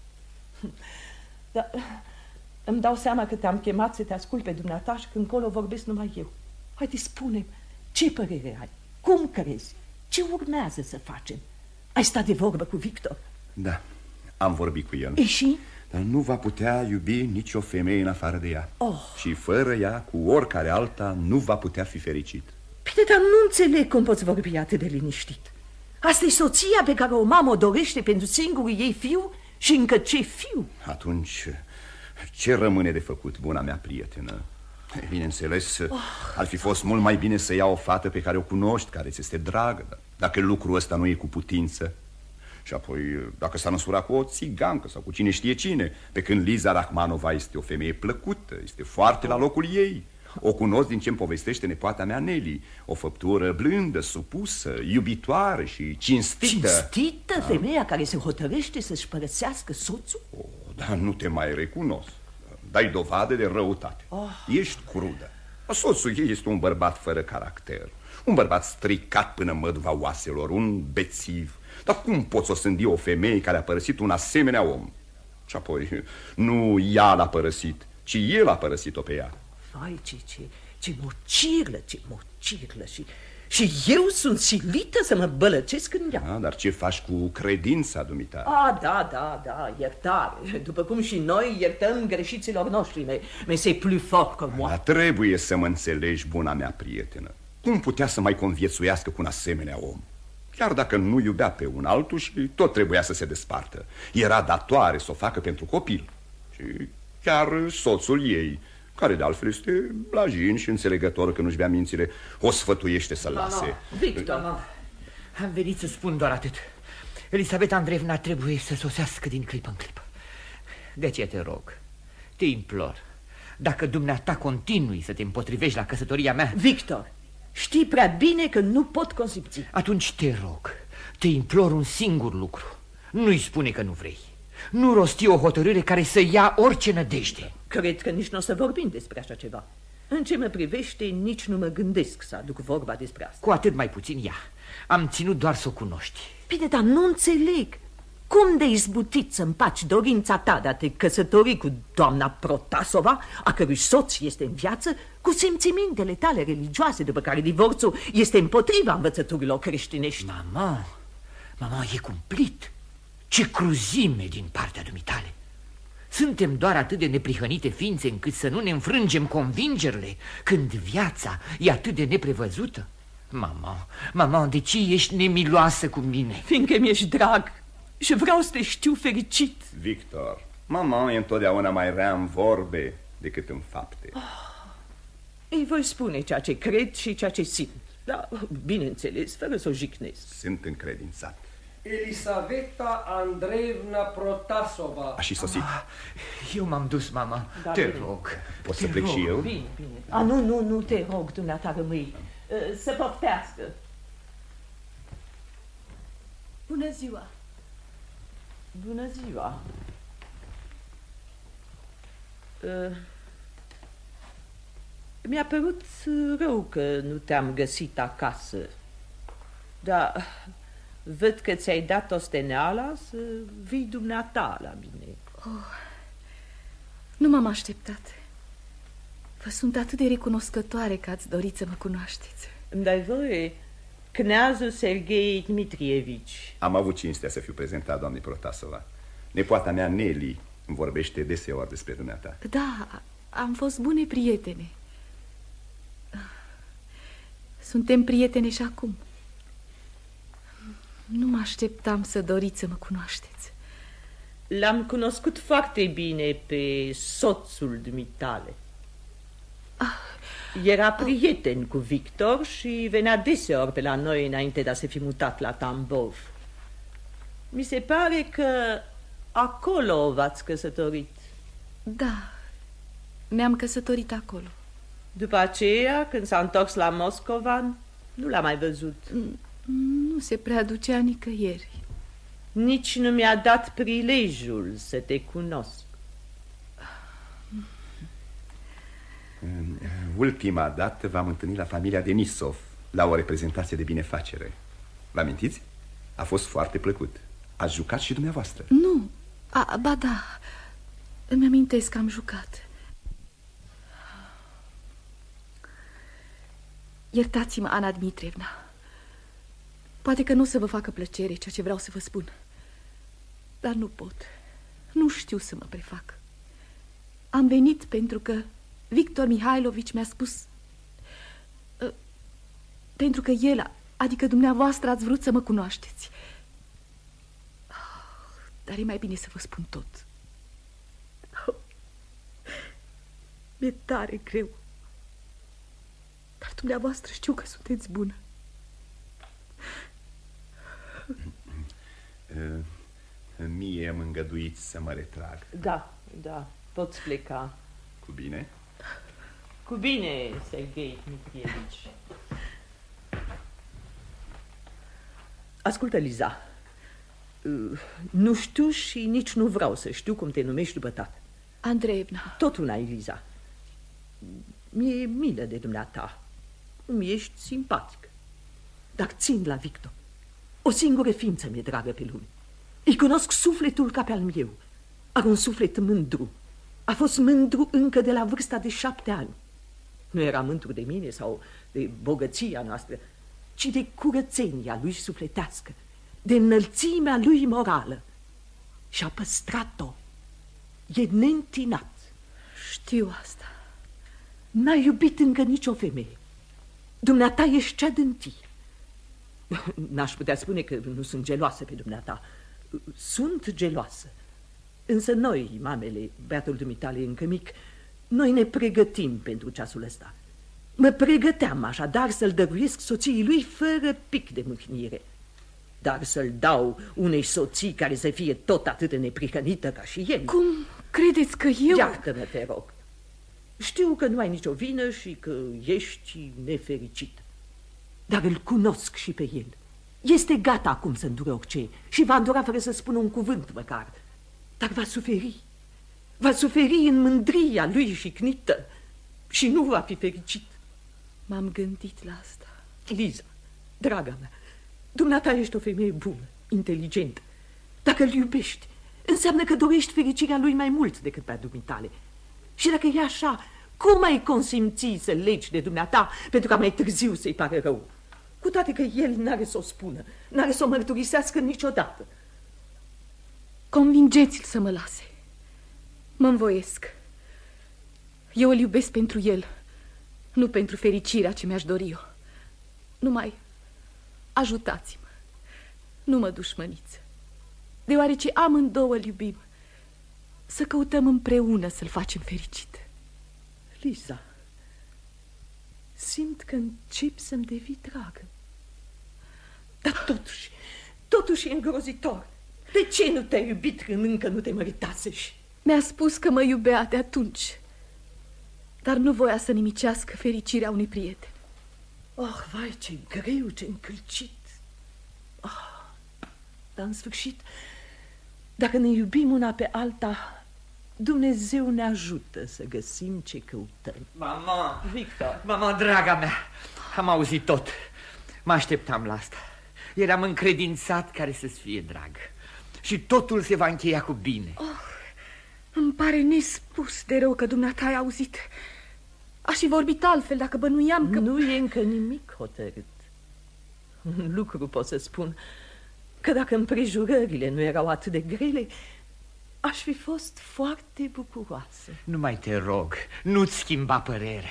Dar îmi dau seama că te-am chemat să te ascult pe dumneata și că încolo vorbesc numai eu. Haide, spune-mi, ce părere ai? Cum crezi? Ce urmează să facem? Ai stat de vorbă cu Victor? Da, am vorbit cu el. E și? Dar nu va putea iubi nicio femeie în afară de ea. Oh. Și fără ea, cu oricare alta, nu va putea fi fericit. Bine, dar nu înțeleg cum poți vorbi atât de liniștit. Asta e soția pe care o mamă o dorește pentru singurul ei fiu și încă ce fiu. Atunci, ce rămâne de făcut, buna mea prietenă? Bineînțeles, ar fi fost mult mai bine să iau o fată pe care o cunoști, care ți este dragă. Dacă lucrul ăsta nu e cu putință. Și apoi, dacă s-a năsurat cu o țigancă sau cu cine știe cine, pe când Liza Rachmanova este o femeie plăcută, este foarte la locul ei. O cunosc din ce-mi povestește nepoata mea Nelly. O făptură blândă, supusă, iubitoare și cinstită. Cinstită? Femeia care se hotărăște să-și părăsească soțul? Dar nu te mai recunosc. Dai dovadă de răutate. Ești crudă. Soțul ei este un bărbat fără caracter, un bărbat stricat până măduva oaselor, un bețiv. Dar cum poți osândi o femeie care a părăsit un asemenea om? Și apoi, nu ea l-a părăsit, ci el a părăsit-o pe ea. Vai, ce mocirlă și eu sunt silită să mă bălăcesc în ea. Dar ce faci cu credința dumitare? Da, iertare. După cum și noi iertăm greșiților noștri, mais c'est plus fort que moi. Dar trebuie să mă înțelegi, buna mea prietenă. Cum putea să mai conviețuiască cu un asemenea om? Chiar dacă nu iubea pe un altul și tot trebuia să se despartă. Era datoare să o facă pentru copil. Și chiar soțul ei, care de altfel este blajin și înțelegător că nu-și bea mințile, o sfătuiește să lase. Victor, am venit să spun doar atât. Elisabeta Andreevna trebuie să sosească din clipă în clipă. De aceea te rog, te implor, dacă dumneata continui să te împotrivești la căsătoria mea... Victor, știi prea bine că nu pot consimți. Atunci te rog, te implor un singur lucru. Nu-i spune că nu vrei. Nu rosti o hotărâre care să ia orice nădejde. Cred că nici nu o să vorbim despre așa ceva. În ce mă privește, nici nu mă gândesc să aduc vorba despre asta. Cu atât mai puțin ea. Am ținut doar să o cunoști. Bine, dar nu înțeleg. Cum de izbutit să împaci dorința ta de a te căsători cu doamna Protasova, a cărui soț este în viață, cu simțimintele tale religioase, după care divorțul este împotriva învățăturilor creștinești? Mama, e cumplit. Ce cruzime din partea dumitale. Suntem doar atât de neprihănite ființe încât să nu ne înfrângem convingerile când viața e atât de neprevăzută. Mama, de ce ești nemiloasă cu mine? Fiindcă mi-ești drag și vreau să te știu fericit. Victor, mama e întotdeauna mai rea în vorbe decât în fapte. Îi voi spune ceea ce cred și ceea ce simt. Da, bineînțeles, fără să o jignesc. Sunt încredințat. Elisabeta Andreevna Protasova. A și sosit. Eu m-am dus, mama. Da, te rog. Pot să plec și eu? Bine. Nu, te rog, dumneata, rămâi. Să poftească. Bună ziua. Bună ziua. Mi-a părut rău că nu te-am găsit acasă. Dar văd că ți-ai dat osteneala să vii dumneata la mine. Nu m-am așteptat. Vă sunt atât de recunoscătoare că ați dorit să mă cunoașteți. Dar voi, Kneazul Serghei Dmitrievici. Am avut cinstea să fiu prezentat doamnei Protasova. Nepoata mea, Nelly, îmi vorbește deseori despre dumneata. Da, am fost bune prietene. Suntem prietene și acum. Nu mă așteptam să doriți să mă cunoașteți. L-am cunoscut foarte bine pe soțul dumitale. Era prieten cu Victor și venea deseori pe la noi înainte de a se fi mutat la Tambov. Mi se pare că acolo v-ați căsătorit. Da, ne-am căsătorit acolo. După aceea, când s-a întors la Moscova, nu l-a mai văzut. Nu se prea ducea nicăieri. Nici nu mi-a dat prilejul să te cunosc. Ultima dată v-am întâlnit la familia Denisov, la o reprezentație de binefacere. Vă amintiți? A fost foarte plăcut. Ați jucat și dumneavoastră. Nu, ba da, îmi amintesc că am jucat. Iertați-mă, Ana Dmitrievna. Poate că nu o să vă facă plăcere ceea ce vreau să vă spun, dar nu pot. Nu știu să mă prefac. Am venit pentru că Victor Mihailovici mi-a spus... pentru că el, adică dumneavoastră, ați vrut să mă cunoașteți. Dar e mai bine să vă spun tot. Mi-e tare greu. Dar dumneavoastră știu că sunteți bună. Mie am îngăduit să mă retrag. Da, da, poți pleca. Cu bine? Cu bine, Serghei Dmitrievici. Ascultă, Liza, nu știu și nici nu vreau să știu cum te numești după tată. Andreevna. Tot una, Liza. Mi-e milă de dumneata. Mi ești simpatic. Dar țin la Victor. O singură ființă mi-e dragă pe lume. Îi cunosc sufletul ca pe al meu. Are un suflet mândru. A fost mândru încă de la vârsta de 7 ani. Nu era mândru de mine sau de bogăția noastră, ci de curățenia lui sufletească, de înălțimea lui morală. Și-a păstrat-o. E neîntinat. Știu asta. N-ai iubit încă nicio femeie. Dumneata ești cea dântâi. N-aș putea spune că nu sunt geloasă pe dumneata. Sunt geloasă. Însă noi, mamele, băiatul dumitale e încă mic, noi ne pregătim pentru ceasul ăsta. Mă pregăteam așadar să-l dăruiesc soției lui fără pic de mâhnire. Dar să-l dau unei soții care să fie tot atât de neprihănită ca și el. Cum credeți că eu... Iartă-mă, te rog. Știu că nu ai nicio vină și că ești nefericită. Dar îl cunosc și pe el. Este gata acum să îndure orice și va îndura fără să spună un cuvânt măcar. Dar va suferi. Va suferi în mândria lui jignită și nu va fi fericit. M-am gândit la asta. Liza, draga mea, dumneata ești o femeie bună, inteligentă. Dacă îl iubești, înseamnă că dorești fericirea lui mai mult decât pe a dumitale. Și dacă e așa, cum ai consimți să legi de dumneata pentru ca mai târziu să-i pare rău? Cu toate că el n-are să o spună, n-are să o mărturisească niciodată. Convingeți-l să mă lase. Mă învoiesc. Eu îl iubesc pentru el, nu pentru fericirea ce mi-aș dori eu. Numai ajutați-mă. Nu mă dușmăniți. Deoarece amândouă îl iubim, să căutăm împreună să-l facem fericit. Liza, simt că încep să-mi devii dragă. Dar totuși e îngrozitor. De ce nu te-ai iubit când încă nu te măritaseși? Mi-a spus că mă iubea de atunci, dar nu voia să nimicească fericirea unui prieten. Oh, vai, ce greu, ce încălcit. Dar în sfârșit, dacă ne iubim una pe alta, Dumnezeu ne ajută să găsim ce căutăm. Mama! Victor! Mama, draga mea, am auzit tot. Mă așteptam la asta. Eram încredințat care să-ți fie drag. Și totul se va încheia cu bine. Îmi pare nespus de rău că dumneata ai auzit. Aș fi vorbit altfel dacă bănuiam că... Nu e încă nimic hotărât. Un lucru pot să spun, că dacă împrejurările nu erau atât de grele, aș fi fost foarte bucuroasă. Nu mai te rog, nu-ți schimba părerea.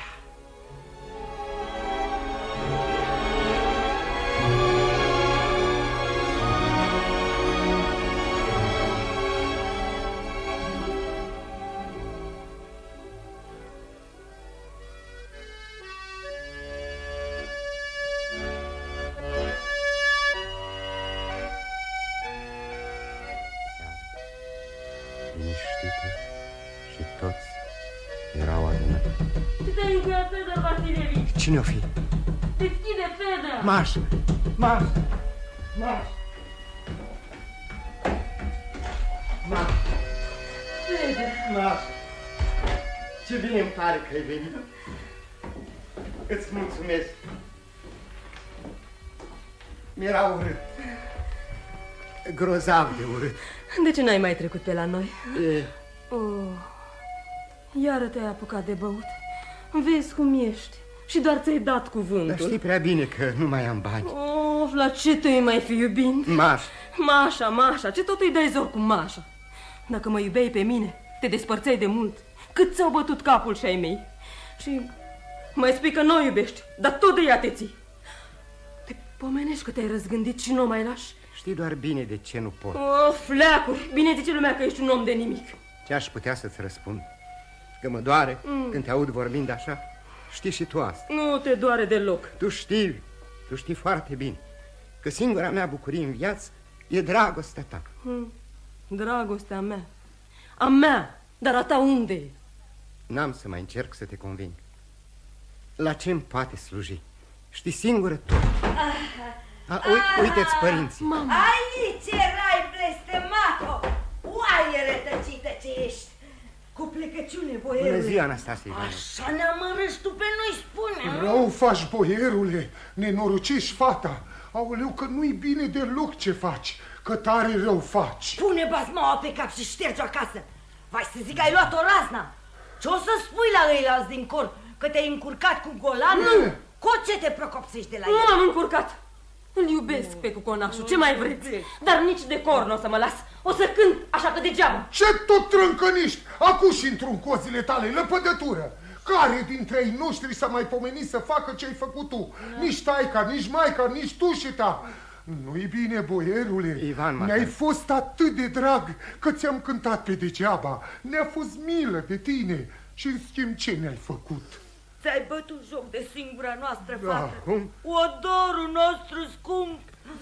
Liniștită și toți erau adunăți. Te iubea Fedor Vasilievici. Cine-o fi? Deschide, Fedor. Marș! Marș! Marș! Marș! Fedor! Marș! Ce bine îmi pare că ai venit. Îți mulțumesc. Mi-era urât. Grozav de urât. De ce n-ai mai trecut pe la noi? Oh, iară te-ai apucat de băut. Vezi cum ești. Și doar ți-ai dat cuvântul. Dar știi prea bine că nu mai am bani. Oh, Of, la ce te mai fi iubind? Mașa. Mașa, ce tot îi dai zor cu Mașa? Dacă mă iubeai pe mine, te despărțeai de mult. Cât ți-au bătut capul și ai mei. Și mai spui că nu o iubești, dar tot de ea te ții. Te pomenești că te-ai răzgândit și nu mai lași? Știi doar bine de ce nu pot. Fleacuri, bine zice lumea că ești un om de nimic. Ce aș putea să-ți răspund? Că mă doare când te aud vorbind așa? Știi și tu asta. Nu te doare deloc. Tu știi foarte bine că singura mea bucurie în viață e dragostea ta. Dragostea mea. A mea, dar a ta unde e? N-am să mai încerc să te conving. La ce-mi poate sluji? Știi singură tu. Uite-ți părinții. Mama. Aici erai, blestemato! Oaie rătăcită ce ești! Cu plecăciune, boierule. Bună ziua, Anastasie. Așa ne amărăști tu pe noi, spune. Rău faci, boierule, nenorociști fata. Aoleu, că nu-i bine deloc ce faci, că tare rău faci. Pune basmaua pe cap și șterge-o acasă. Vai să zic, ai luat o razna. Ce o să spui la ăilalți din cor? Că te-ai încurcat cu golanul? Cu ce te procopsești de la el? Nu m-am încurcat. Îl iubesc pe cuconașul, ce mai vreți? Dar nici de cor nu o să mă las. O să cânt, așa că degeaba. Ce tot trâncăniști? Acu și într-un cozile tale, lăpădătură. Care dintre ei noștri s-a mai pomenit să facă ce-ai făcut tu? Nici taica, nici maica, nici tu și ta. Nu-i bine, boierule. Ivan, ne-ai fost atât de drag că ți-am cântat pe degeaba. Ne-a fost milă de tine. Și în schimb ce ne-ai făcut? Ți-ai bătut joc de singura noastră fată. Odorul nostru scump.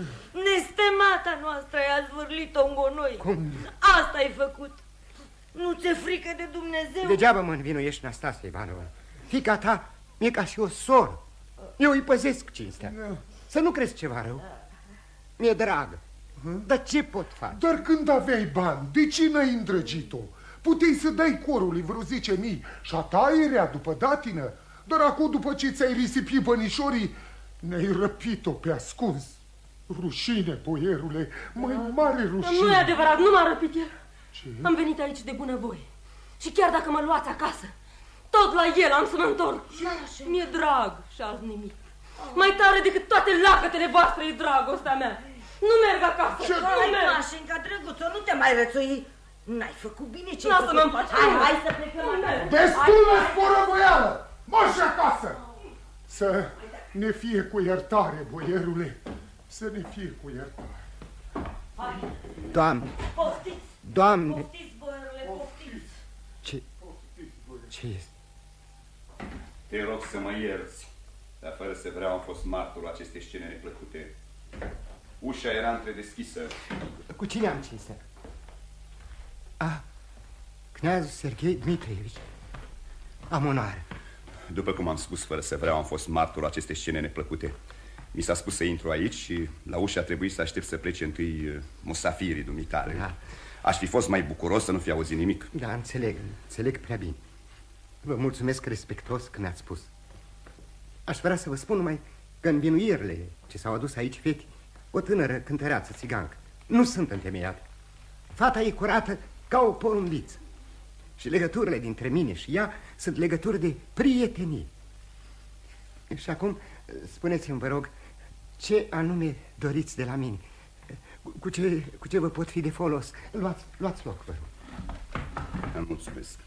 Nestemata noastră ai zvârlit-o în gonoi. Asta ai făcut. Nu ți-e frică de Dumnezeu? Degeaba mă învinuiești, Anastasie Ivanova. Fiica ta e ca și o soră. Eu îi păzesc cinstea. Să nu crezi ceva rău. Mi-e dragă. Dar ce pot face? Dar când aveai bani, de ce n-ai îndrăgit-o? Puteai să dai corului vreo 10.000 și a ta era după datină. Dar acum, după ce ți-ai risipit bănișorii, ne-ai răpit-o pe ascuns. Rușine, boierule, mai mare rușine. Nu e adevărat, nu m-a răpit el. Ce? Am venit aici de bunăvoie. Și chiar dacă mă luați acasă, tot la el am să mă întorc. Mi-e drag și azi nimic. Mai tare decât toate lacătele voastre e dragostea mea. Nu merg acasă. Hai, Mașenca, drăguță, nu te mai rățui. N-ai făcut bine ce-ai făcut. Lasă-mă în pace. Hai să plecăm acasă. Destulă sporăvoială! Marș acasă! Să ne fie cu iertare, boierule. Să ne fie cu iertare. Doamne! Poftiți! Doamne! Poftiți, boierule, poftiți! Ce este? Te rog să mă ierți, dar fără să vreau am fost martorul acestei scene neplăcute. Ușa era întredeschisă. Cu cine am cinstea? Kneazul Serghei Dmitrievici. Am onoare. După cum am spus, fără să vreau, am fost martorul acestei scene neplăcute. Mi s-a spus să intru aici și la ușă a trebuit să aștept să plece întâi musafirii dumitale. Da. Aș fi fost mai bucuros să nu fi auzit nimic. Da, înțeleg prea bine. Vă mulțumesc respectuos că mi-ați spus. Aș vrea să vă spun numai că învinuirile ce s-au adus aici feti, o tânără cântăreață țigancă, nu sunt întemeiate. Fata e curată ca o porumbiță. Și legăturile dintre mine și ea sunt legături de prietenie. Și acum, spuneți-mi, vă rog, ce anume doriți de la mine? Cu ce vă pot fi de folos? Luați loc, vă rog. Îmi mulțumesc.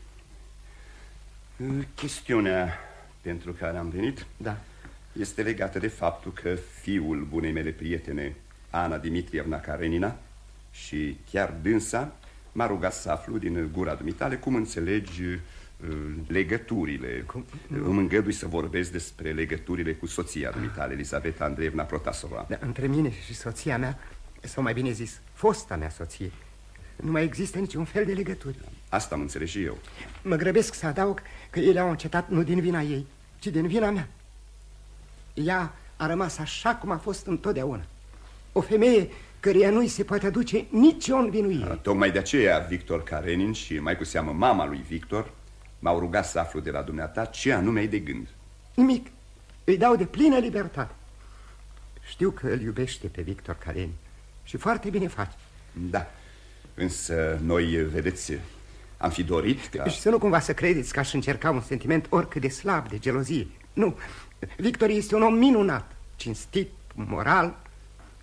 Chestiunea pentru care am venit este legată de faptul că fiul bunei mele prietene, Ana Dimitrievna Karenina, și chiar dânsa m-a rugat să aflu din gura dumitale cum înțelegi legăturile. Îmi îngădui să vorbesc despre legăturile cu soția dumitale, Elisaveta Andreevna Protasova. Da, între mine și soția mea, sau mai bine zis, fosta mea soție, nu mai există niciun fel de legături. Asta am înțeles și eu. Mă grăbesc să adaug că ele au încetat nu din vina ei, ci din vina mea. Ea a rămas așa cum a fost întotdeauna. O femeie căreia nu-i se poate aduce nicio învinuire. Tocmai de aceea Victor Karenin și mai cu seamă mama lui Victor m-au rugat să aflu de la dumneata ce anume ai de gând. Nimic. Îi dau de plină libertate. Știu că îl iubește pe Victor Karenin și foarte bine face. Da, însă noi, vedeți, am fi dorit ca... Și să nu cumva să credeți că aș încerca un sentiment oricât de slab, de gelozie. Nu, Victor este un om minunat, cinstit, moral,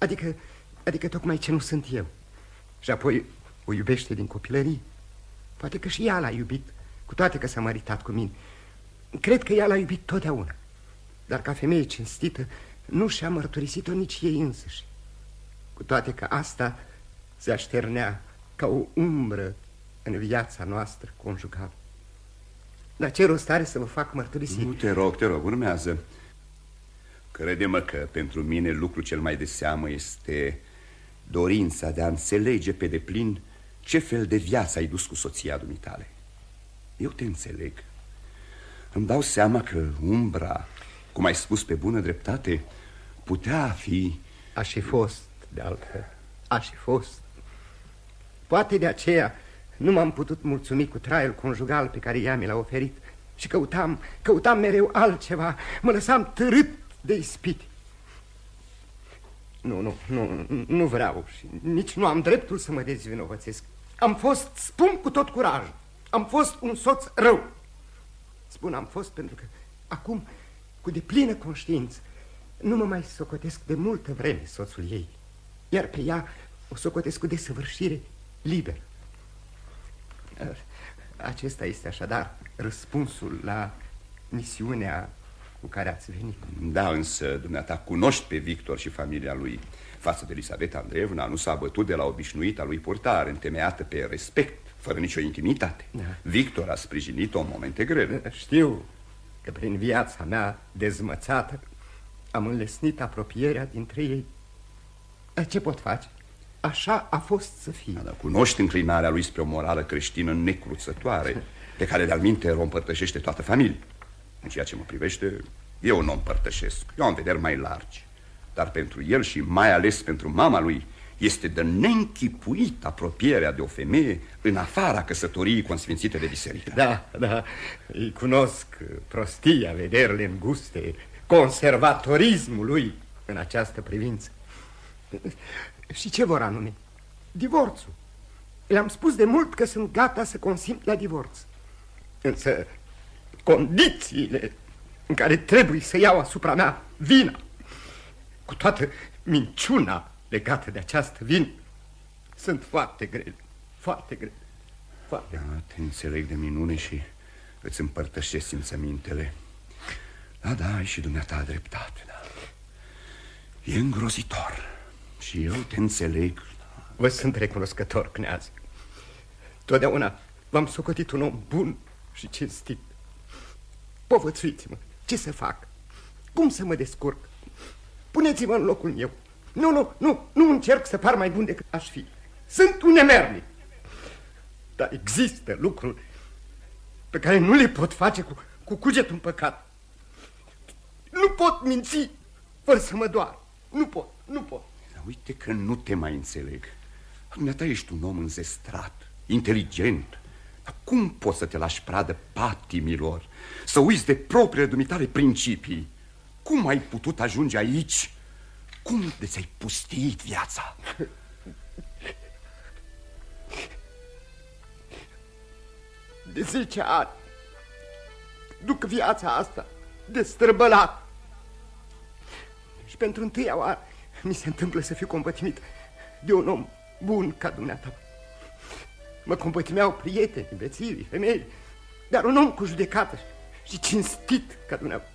Adică tocmai ce nu sunt eu. Și apoi o iubește din copilărie. Poate că și ea l-a iubit, cu toate că s-a măritat cu mine. Cred că ea l-a iubit totdeauna. Dar ca femeie cinstită nu și-a mărturisit-o nici ei însăși. Cu toate că asta se așternea ca o umbră în viața noastră conjugală. Dar ce rost are să vă fac mărturisire? Nu, te rog, urmează. Crede-mă că pentru mine lucru cel mai de seamă este dorința de a înțelege pe deplin ce fel de viață ai dus cu soția dumitale. Eu te înțeleg. Îmi dau seama că umbra, cum ai spus pe bună dreptate, putea fi... A și fost, de altfel. A și fost. Poate de aceea nu m-am putut mulțumi cu traiul conjugal pe care ea mi l-a oferit și căutam mereu altceva. Mă lăsam târât de ispite. Nu vreau și nici nu am dreptul să mă dezvinovățesc. Am fost, spun cu tot curaj, am fost un soț rău. Spun am fost pentru că acum, cu deplină conștiință, nu mă mai socotesc de multă vreme soțul ei, iar pe ea o socotesc cu desăvârșire liberă. Acesta este așadar răspunsul la misiunea cu care ați venit. Da, însă dumneata cunoști pe Victor și familia lui. Față de Elisaveta Andreevna nu s-a bătut de la obișnuita lui purtare, întemeiată pe respect, fără nicio intimitate. Da. Victor a sprijinit-o în momente grele. Știu că prin viața mea dezmățată am înlesnit apropierea dintre ei. Ce pot face? Așa a fost să fie. Da, cunoști înclinarea lui spre o morală creștină necruțătoare, pe care de-al minte o împărtășește toată familia. În ceea ce mă privește, eu nu o împărtășesc. Eu am vederi mai largi. Dar pentru el și mai ales pentru mama lui este de neînchipuit apropierea de o femeie în afara căsătoriei consfințite de biserică. Da, îi cunosc prostia, vederile înguste, conservatorismul lui în această privință. Și ce vor anume? Divorțul. Le-am spus de mult că sunt gata să consimt la divorț. Însă condițiile în care trebuie să iau asupra mea vina, cu toată minciuna legată de această vină, sunt foarte grele, foarte grele, foarte grele. Te înțeleg de minune și îți împărtășesc simțămintele. Da, ai și dumneata dreptate, da. E îngrozitor și eu te înțeleg. Vă sunt recunoscător, kneaz. Totdeauna v-am socotit un om bun și cinstit. Povățuiți-mă, ce să fac? Cum să mă descurc? Puneți-mă în locul meu. Nu încerc să par mai bun decât aș fi. Sunt un nemernic. Dar există lucruri pe care nu le pot face cu cugetul în păcat. Nu pot minți fără să mă doar. Nu pot. Dar uite că nu te mai înțeleg. Dumneata ești un om înzestrat, inteligent. Dar cum poți să te lași pradă patimilor, să uiți de propriile dumitale principii? Cum ai putut ajunge aici? Cum de ți-ai pustiit viața? De 10 ani duc viața asta destrăbălat. Și pentru întâia oară mi se întâmplă să fiu compătimit de un om bun ca dumneata. Mă compătimeau prieteni, bețivii, femei, dar un om cu judecată și cinstit ca dumneata.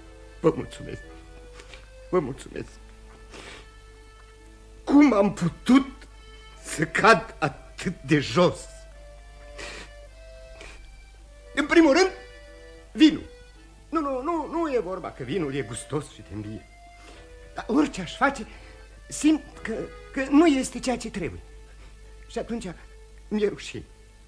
Vă mulțumesc. Cum am putut să cad atât de jos? În primul rând, vinul. Nu e vorba că vinul e gustos și te îmbie. Dar orice aș face, simt că nu este ceea ce trebuie. Și atunci mi-e rușine.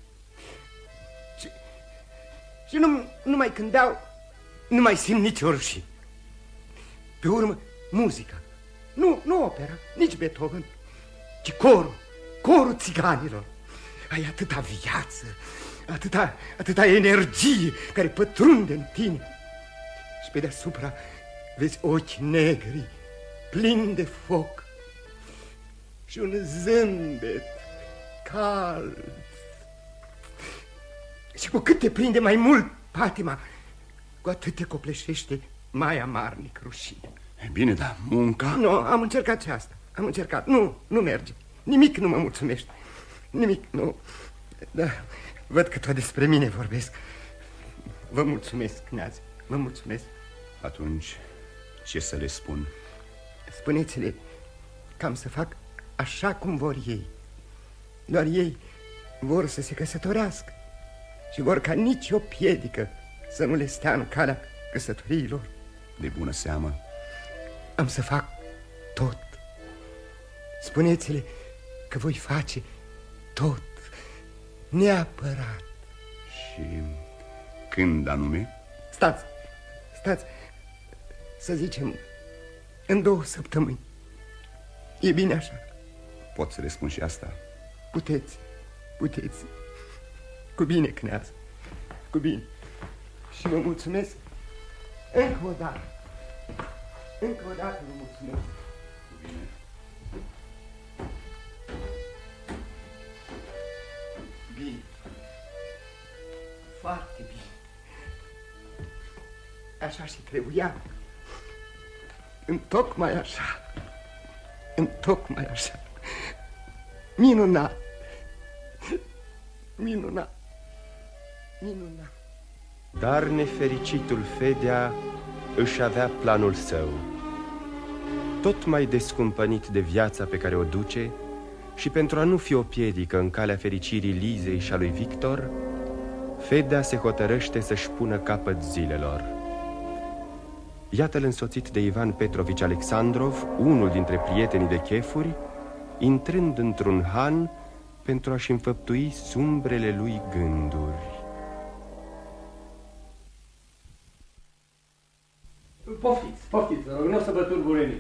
Și numai când beau, nu mai simt nicio rușine. Pe urmă, muzica. Nu opera, nici Beethoven, ci corul țiganilor. Ai atâta viață, atâta energie care pătrunde în tine. Și pe deasupra vezi ochi negri, plini de foc și un zâmbet cald. Și cu cât te prinde mai mult patima, cu atât te copleșește mai amarnic rușine. E bine, dar munca? Nu, am încercat și asta. Am încercat. Nu merge. Nimic nu mă mulțumește. Nimic, nu. Da, văd că tot despre mine vorbesc. Vă mulțumesc, kneaz. Vă mulțumesc. Atunci, ce să le spun? Spuneți-le că am să fac așa cum vor ei. Doar ei vor să se căsătorească și vor ca nici o piedică să nu le stea în calea căsătoriilor. De bună seamă. Am să fac tot. Spuneți-le că voi face tot, neapărat. Și când anume? Stați, să zicem, în 2 săptămâni. E bine așa? Pot să le spun și asta? Puteți. Cu bine, kneaz, cu bine. Și vă mulțumesc încă o dată. Încă o dată vă mulțumesc. Cu bine. Bine. Foarte bine. Așa și trebuia. Întocmai așa. Minunat. Dar nefericitul Fedea își avea planul său. Tot mai descumpănit de viața pe care o duce și pentru a nu fi o piedică în calea fericirii Lizei și a lui Victor, Fedea se hotărăște să-și pună capăt zilelor. Iată-l însoțit de Ivan Petrovici Alexandrov, unul dintre prietenii de chefuri, intrând într-un han pentru a-și înfăptui sumbrele lui gânduri. Poftiți, vă rog, nu o să vă turbure nimic.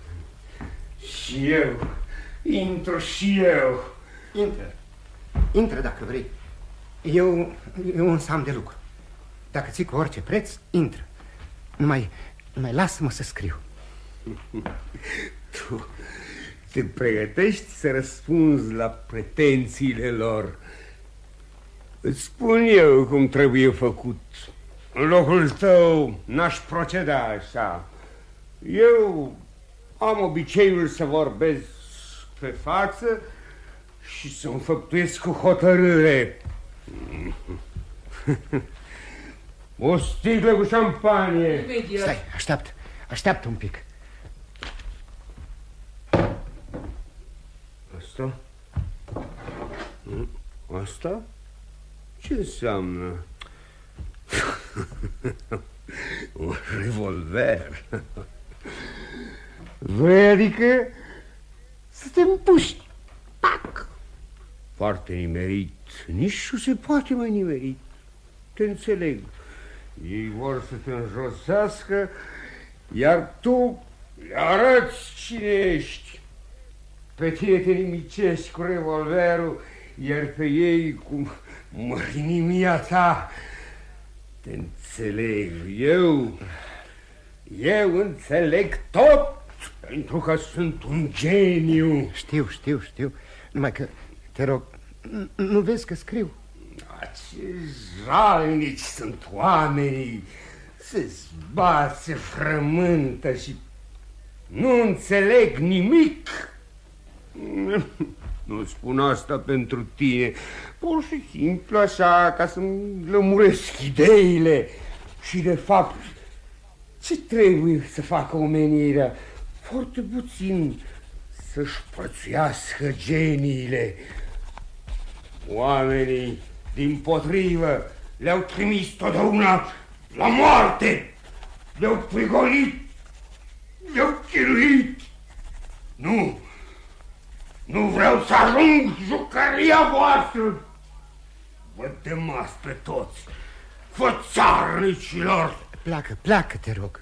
Și eu, intru și eu. Intră dacă vrei. Eu însă am de lucru. Dacă ții cu orice preț, intră. Numai lasă-mă să scriu. Tu te pregătești să răspunzi la pretențiile lor. Îți spun eu cum trebuie făcut. În locul tău n-aș proceda așa. Eu am obiceiul să vorbesc pe față și să înfăptuiesc cu hotărâre. O sticlă cu șampanie. Stai, așteaptă un pic. Asta? Ce înseamnă? Un revolver. Vrei adică să te împuști. Pac! Foarte nimerit. Nici nu se poate mai nimerit. Te înțeleg. Ei vor să te înjosească, iar tu le arăți cine ești. Pe tine te nimicești cu revolverul, iar pe ei cu mărinimia ta. Te înțeleg. Eu înțeleg tot, pentru că sunt un geniu. Știu. Numai că, te rog, nu vezi că scriu? Ce jalnici sunt oamenii. Se zbat, se frământă și nu înțeleg nimic. Nu spun asta pentru tine, pur și simplu așa, ca să-mi lămuresc ideile. Și de fapt, ce trebuie să facă omenirea? Foarte puțin, să-și pățuiască geniile. Oamenii, dimpotrivă, le-au trimis totdeauna la moarte. Le-au prigonit, le-au chinuit. Nu vreau să ajung jucăria voastră. Vă temați pe toți, fățarnicilor. Pleacă, te rog.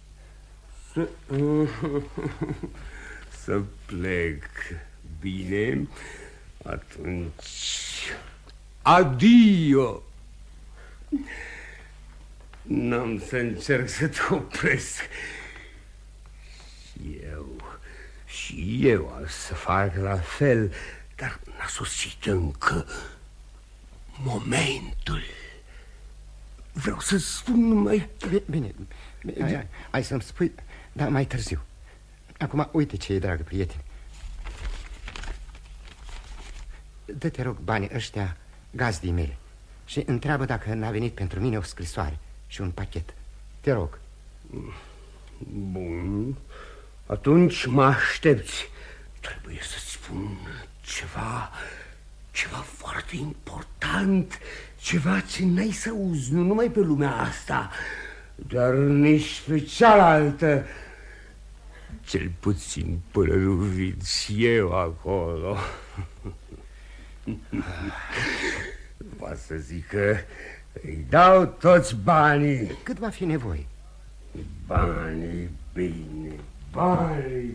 Să plec. Bine, atunci adio. N-am să încerc să te opresc. Și eu am să fac la fel, dar n-a sosit încă momentul. Vreau să spun numai... Bine, hai să-mi spui, dar mai târziu. Acum, uite ce e, dragă prieteni. dă-te rog banii ăștia gazdii mele și întreabă dacă n-a venit pentru mine o scrisoare și un pachet. Te rog. Bun. Atunci mă aștepți. Trebuie să-ți spun ceva foarte important, ceva ce n-ai să auzi, nu numai pe lumea asta, dar nici pe cealaltă. Cel puțin până nu vin și eu acolo. Poate să zic că îi dau toți banii. Cât va fi nevoie? Banii, bine, banii.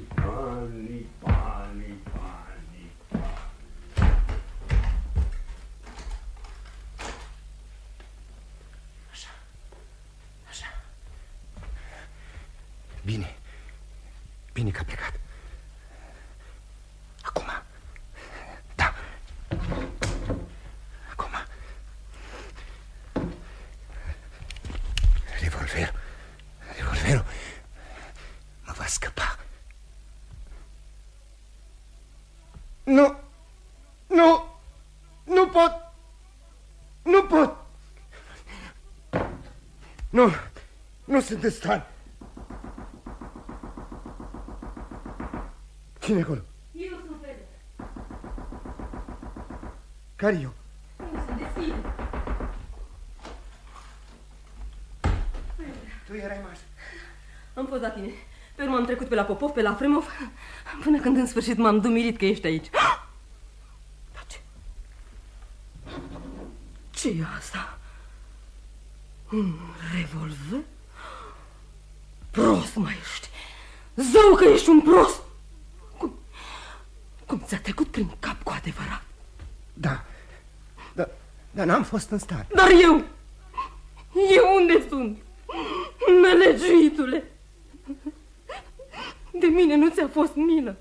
Așa. Bine. Bine că a plecat. Acum. Da. Acum. Revolverul mă va scăpa. Nu pot. Nu sunt în stare. Cine acolo? Eu sunt Fede. Care eu? Nu sunt deschide. Tu erai Mașa. Am fost la tine. Pe urmă am trecut pe la Popov, pe la Fremov, până când în sfârșit m-am dumirit că ești aici. Dar ce? Ce e asta? Un revolver? Prost mai ești. Zău că ești un prost. Cum ți-a trecut prin cap cu adevărat? Da, dar n-am fost în stare. Dar eu unde sunt? Nelegiuitule, de mine nu ți-a fost milă.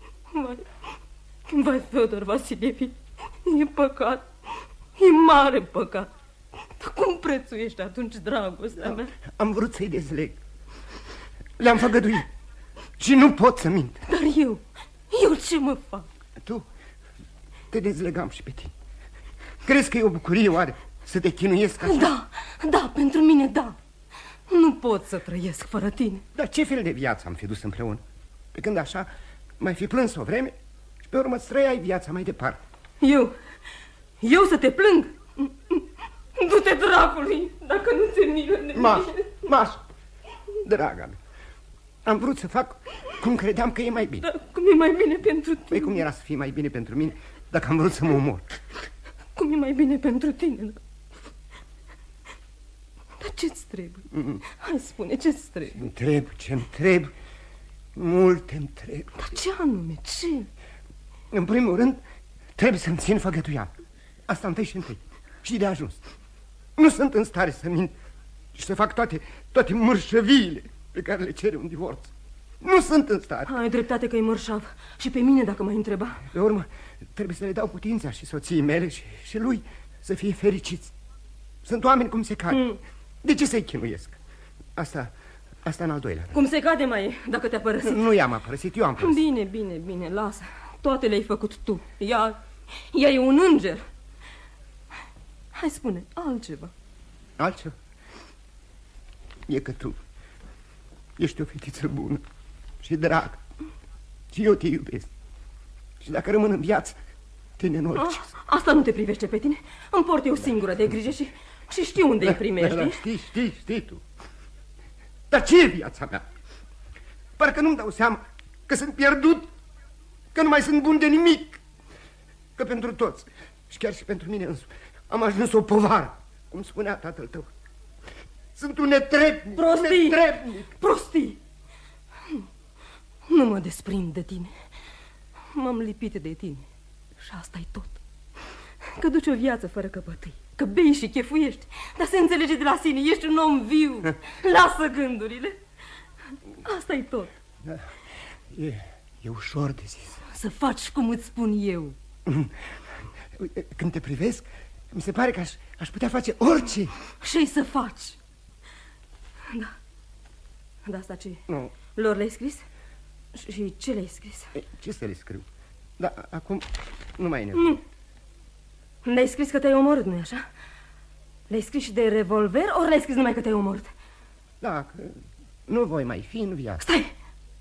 Vai, Feodor Vasilievici, e păcat, e mare păcat. Dar cum prețuiești atunci dragostea mea? Am vrut să-i dezleg. Le-am făgăduit și nu pot să mint. Dar eu ce mă fac? Tu te dezlegam și pe tine. Crezi că e o bucurie oare să te chinuiesc așa? Da, pentru mine da. Nu pot să trăiesc fără tine. Dar ce fel de viață am fi dus împreună? Pe când așa mai fi plâns o vreme și pe urmă îți trăiai viața mai departe. Eu să te plâng? Du-te dracului, dacă nu ți-e milă de mine. Mașa, draga mea, am vrut să fac cum credeam că e mai bine. Dar cum e mai bine pentru tine? Păi cum era să fie mai bine pentru mine dacă am vrut să mă omor? Cum e mai bine pentru tine? Dar ce-ți trebuie? Hai, spune, ce-ți trebuie? Ce-mi trebuie? Multe îmi trebuie. Dar ce anume? Ce? În primul rând, trebuie să-mi țin făgăduiala. Asta întâi și întâi. Și de ajuns. Nu sunt în stare să mint și să fac toate mărșăviile pe care le cere un divorț. Nu sunt în stare. Ai dreptate că e mărșav. Și pe mine, dacă m-ai întreba. Pe urmă, trebuie să le dau putința și soției mele și lui să fie fericiți. Sunt oameni cum se cade. De ce să-i chinuiesc? Asta în al doilea. Cum se cade, mai dacă te-a părăsit? Nu i-am părăsit, eu am părăsit. Bine, lasă. Toate le-ai făcut tu. Ea e un înger. Hai, spune, altceva. Altceva? E că tu ești o fetiță bună și dragă și eu te iubesc. Și dacă rămân în viață, te nenorocesc. Asta nu te privește pe tine. Îmi port eu singură de grijă și știu unde îi primești. Da, știi tu. Dar ce e viața mea? Parcă nu-mi dau seama că sunt pierdut, că nu mai sunt bun de nimic, că pentru toți și chiar și pentru mine însumi am ajuns o povară, cum spunea tatăl tău. Sunt un netrebnic. Prostii. Nu mă desprind de tine. M-am lipit de tine și asta-i tot. Că duci o viață fără căpătâi, că bei și chefuiești, dar se înțelege de la sine, ești un om viu. Lasă gândurile. Asta-i tot. Da. E ușor de zis. Să faci cum îți spun eu. Când te privesc, mi se pare că aș putea face orice. Și să faci. Da. Da, asta ce? Nu. Lor le-ai scris? Și ce le-ai scris? Ce să le scriu? Da, acum nu mai e nevoie. Le-ai scris că te-ai omorât, nu-i așa? Le-ai scris și de revolver, ori le-ai scris numai că te-ai omorât? Da, că nu voi mai fi în viață. Stai!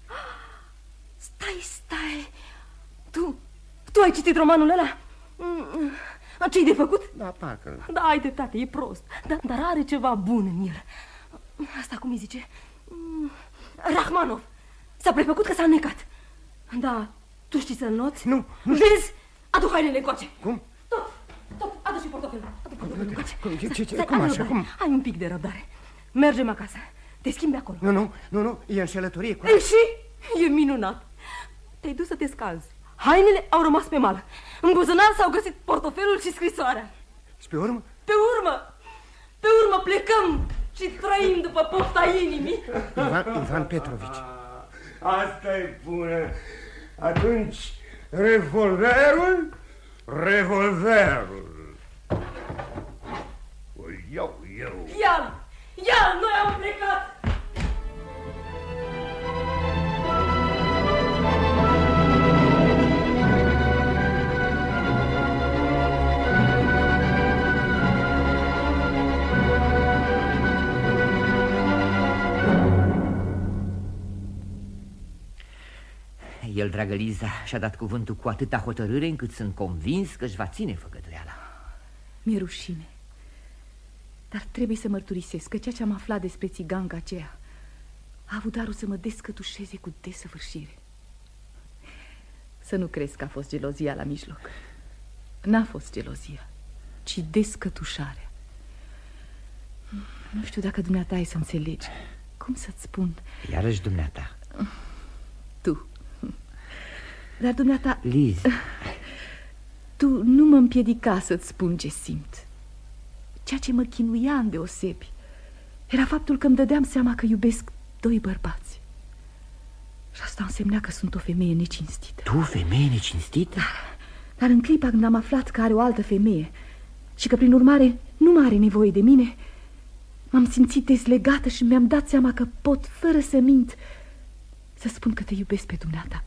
Tu ai citit romanul ăla? Ce-i de făcut? Da, parcă. Da, ai dreptate, e prost. Dar are ceva bun în el. Asta cum îi zice? Rahmanov. S-a prefăcut că s-a înnecat. Da, tu știi să înnoți? Nu. Vezi? Adu hainele încoace. Cum? Tot, adu și portofelul. Adu portofelul încoace. Cum așa? Cum? Ai un pic de răbdare. Mergem acasă. Te schimbi acolo. Nu, e înșelătorie. Și? E minunat. Te-ai dus să te scalzi. Hainele au rămas pe mal. În buzunar s-au găsit portofelul și scrisoarea. Și pe urmă? Pe urmă plecăm și trăim după pofta inimii. Ivan Petrovici. Asta e bună. Atunci, revolverul. Eu. Ia, noi am plecat. El, dragă Liza, și-a dat cuvântul cu atâta hotărâre încât sunt convins că își va ține făgăduiala. Mi-e rușine. Dar trebuie să mărturisesc că ceea ce am aflat despre țiganca aceea a avut darul să mă descătușeze cu desăvârșire. Să nu crezi că a fost gelozia la mijloc. N-a fost gelozia, ci descătușarea. Nu știu dacă dumneata ai să înțelegi. Cum să-ți spun? Iarăși dumneata. Tu. Dar dumneata... Liz. Tu nu mă împiedica să-ți spun ce simt. Ceea ce mă chinuia îndeosebi era faptul că îmi dădeam seama că iubesc doi bărbați. Și asta însemna că sunt o femeie necinstită. Tu, femeie necinstită? Dar în clipa când am aflat că are o altă femeie și că prin urmare nu mai are nevoie de mine, m-am simțit dezlegată și mi-am dat seama că pot, fără să mint, să spun că te iubesc pe dumneata.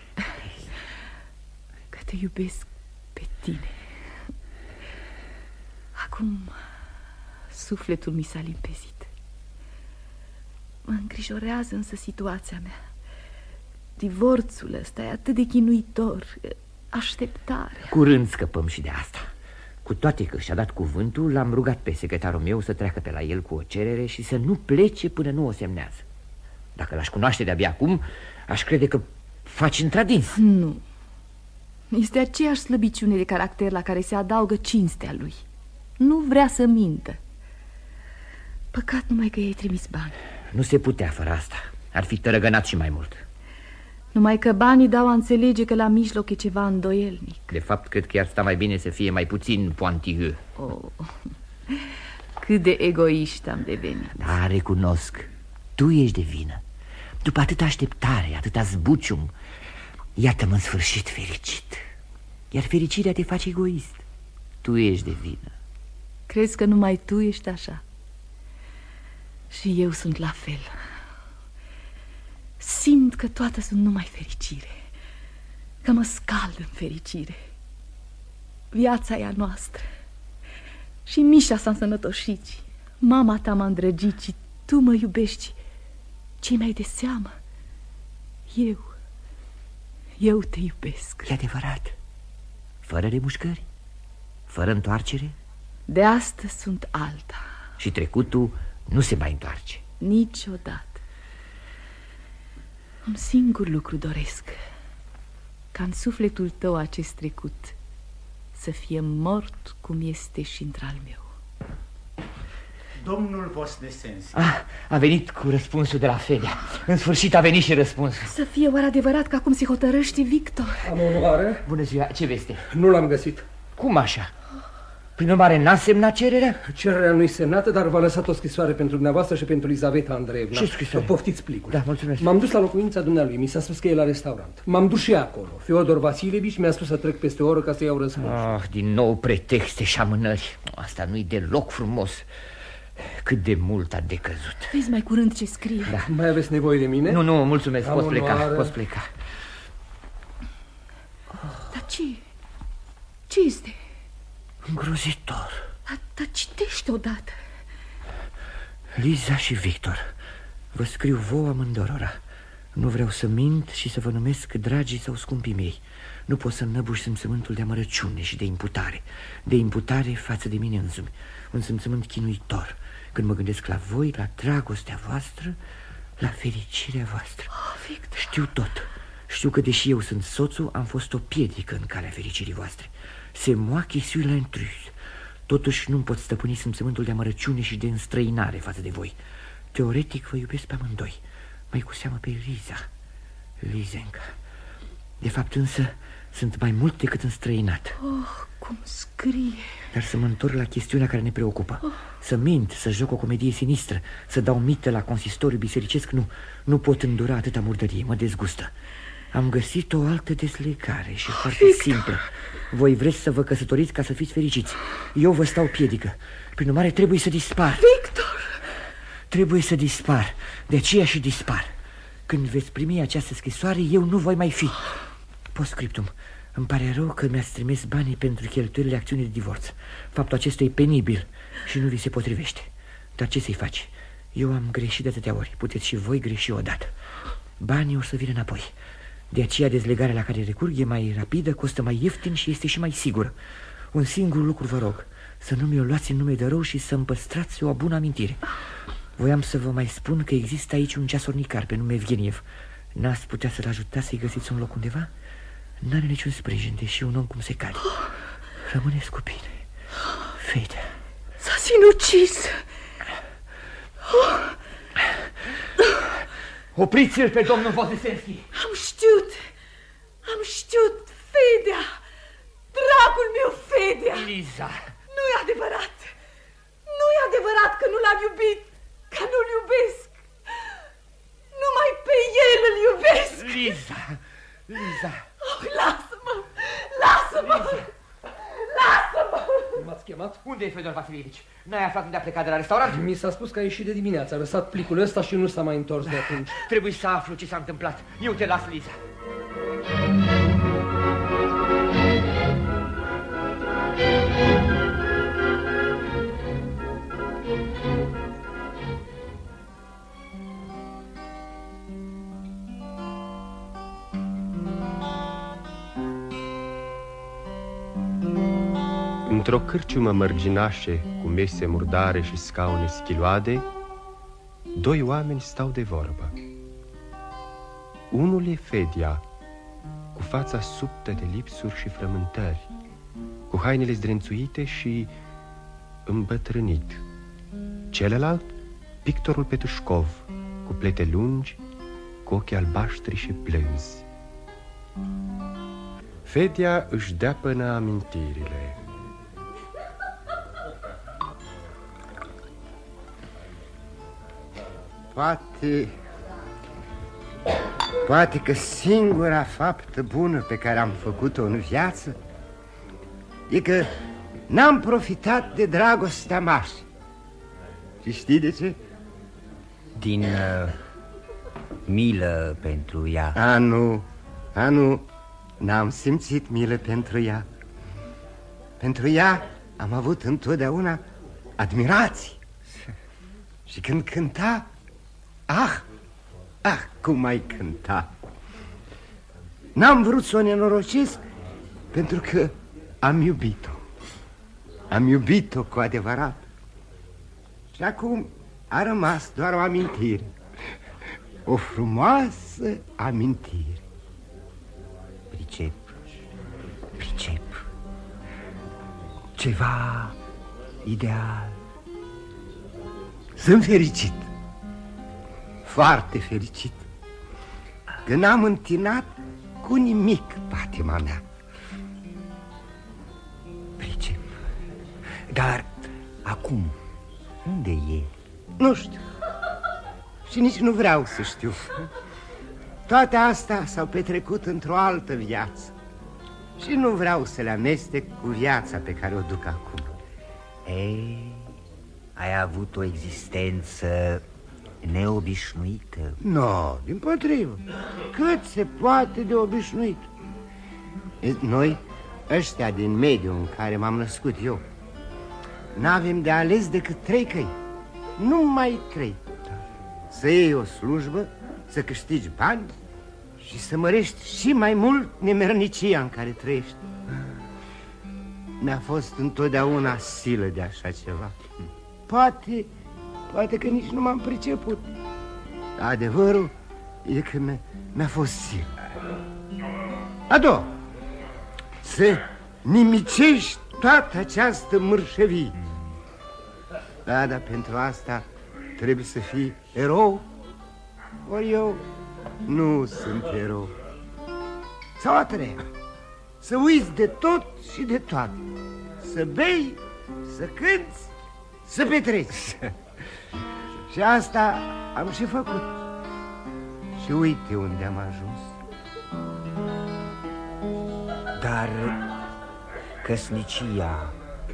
Că te iubesc pe tine. Acum sufletul mi s-a limpezit. Mă îngrijorează însă situația mea. Divorțul ăsta e atât de chinuitor. Așteptare. Curând scăpăm și de asta. Cu toate că și-a dat cuvântul, l-am rugat pe secretarul meu să treacă pe la el cu o cerere și să nu plece până nu o semnează. Dacă l-aș cunoaște de-abia acum, aș crede că faci într-adins. Nu. Este aceeași slăbiciune de caracter la care se adaugă cinstea lui. Nu vrea să mintă. Păcat numai că i-ai trimis bani. Nu se putea fără asta. Ar fi tărăgănat și mai mult. Numai că banii dau a înțelege că la mijloc e ceva îndoielnic. De fapt, cred că ar sta mai bine să fie mai puțin pointilleux. Cât de egoiști am devenit. Da, recunosc. Tu ești de vină. După atâta așteptare, atâta zbucium, iată-mă în sfârșit fericit. Iar fericirea te face egoist. Tu ești de vină. Crezi că numai tu ești așa? Și eu sunt la fel. Simt că toate sunt numai fericire, că mă scald în fericire. Viața e a noastră. Și Mișa s-a însănătoșit, mama ta m-a îndrăgit și tu mă iubești. Ce mai de seamă? Eu te iubesc. E adevărat. Fără remușcări? Fără întoarcere? De astăzi sunt alta. Și trecutul nu se mai întoarce. Niciodată. Un singur lucru doresc: ca în sufletul tău acest trecut să fie mort cum este și într-al meu. Domnul Vosnesenski. A venit cu răspunsul de la Fedea. În sfârșit a venit și răspunsul. Să fie oare adevărat că acum se hotărăște Victor? Am onoare. Bună ziua, ce veste? Nu l-am găsit. Cum așa? Prin urmare, n-a semnat cererea? Cererea nu-i semnată, dar v-a lăsat o scrisoare pentru dumneavoastră și pentru Lizaveta Andreevna. Ce scrisoare? Poftiți plicul. Da, mulțumesc. M-am dus la locuința dumnealui, mi s-a spus că e la restaurant. M-am dus și acolo. Feodor Vasilievici mi-a spus să trec peste o oră ca să iau răspuns. Din nou pretexte și amânări. Asta nu-i deloc frumos. Cât de mult a decăzut. Vezi mai curând ce scrie. Da. Mai aveți nevoie de mine? Nu, mulțumesc, poți pleca. Dar ce este? Îngrozitor. Dar citește odată. Liza și Victor, vă scriu vouă amândurora. Nu vreau să mint și să vă numesc dragii sau scumpii mei. Nu pot să înnăbuși simțământul de amărăciune și de imputare. De imputare față de mine însumi. Un simțământ chinuitor când mă gândesc la voi, la dragostea voastră, la fericirea voastră. Victor. Știu tot. Știu că deși eu sunt soțul, am fost o piedică în calea fericirii voastre. C'est moi qui suis l'intrus. Totuși nu-mi pot stăpâni simțământul de amărăciune și de înstrăinare față de voi. Teoretic vă iubesc pe amândoi, mai cu seamă pe Lizenca. De fapt însă sunt mai mult decât înstrăinat. Cum scrie. Dar să mă întorc la chestiunea care ne preocupă. Să mint, să joc o comedie sinistră, să dau mită la consistoriu bisericesc, nu pot îndura atâta murdărie, mă dezgustă. Am găsit o altă deslegare și foarte simplă. Voi vreți să vă căsătoriți ca să fiți fericiți. Eu vă stau piedică. Prin urmare trebuie să dispar. Victor! Trebuie să dispar. De aceea și dispar. Când veți primi această scrisoare, eu nu voi mai fi. Postscriptum. Îmi pare rău că mi-ați trimis banii pentru cheltuielile acțiunii de divorț. Faptul acesta e penibil și nu vi se potrivește. Dar ce să-i faci? Eu am greșit de atâtea ori. Puteți și voi greși odată. Banii o să vină înapoi. De aceea dezlegarea la care recurg e mai rapidă, costă mai ieftin și este și mai sigură. Un singur lucru vă rog, să nu mi-o luați în nume de rău și să-mi păstrați o bună amintire. Voiam să vă mai spun că există aici un ceasornicar pe nume Evgeniev. N-ați putea să-l ajutați să-i găsiți un loc undeva? N-are niciun sprijin, deși un om cum se cade. Rămâneți cu bine. Fedea s-a sinucis. Opriți-l pe domnul Vozesenski. Am știut, Fedea. Dragul meu, Fedea. Liza. Nu-i adevărat. Nu-i adevărat că nu l-am iubit, că nu-l iubesc. Numai pe el îl iubesc. Liza. Lasă-mă. Lasă-mă. M-ați chemat? Unde e Fedor Vasilievici? N-ai aflat unde a plecat de la restaurant? Mi s-a spus că a ieșit de dimineață. A lăsat plicul ăsta și nu s-a mai întors de atunci. Trebuie să aflu ce s-a întâmplat. Eu te las, Liza. Într-o cârciumă mărginașe, cu mese murdare și scaune schiloade, doi oameni stau de vorbă. Unul e Fedia, cu fața subtă de lipsuri și frământări, cu hainele zdrențuite și îmbătrânit. Celălalt, pictorul Petușcov, cu plete lungi, cu ochi albaștri și plânzi. Fedia își dea până amintirile. Poate că singura faptă bună pe care am făcut-o în viață e că n-am profitat de dragostea Mașei. Și știi de ce? Din milă pentru ea. A, nu, n-am simțit milă pentru ea. Pentru ea am avut întotdeauna admirație. Și când cânta, cum mai cânta. N-am vrut să o nenorocesc pentru că am iubit-o. Am iubit-o cu adevărat. Și acum a rămas doar o amintire. O frumoasă amintire. Pricep. Ceva ideal. Sunt fericit. Foarte fericit. Că n-am întinat cu nimic patima mea. Pricep. Dar acum, unde e? Nu știu. Și nici nu vreau să știu. Toate astea s-au petrecut într-o altă viață. Și nu vreau să le amestec cu viața pe care o duc acum. Ei, ai avut o existență neobișnuită. Nu, dimpotrivă. Cât se poate de obișnuit. Noi ăștia din mediul în care m-am născut eu, n-avem de ales decât 3 căi. Numai 3. Să iei o slujbă, să câștigi bani și să mărești și mai mult nemernicia în care trăiești. Mi-a fost întotdeauna silă de așa ceva. Poate că nici nu m-am priceput. Adevărul e că mi-a fost silă. A doua, să nimicești toată această mărșăvie. Da, dar pentru asta trebuie să fii erou. Ori eu nu sunt erou. Sau a treia, să uiți de tot și de toate. Să bei, să cânți, să petreci. Și asta am și făcut. Și uite unde am ajuns. Dar căsnicia,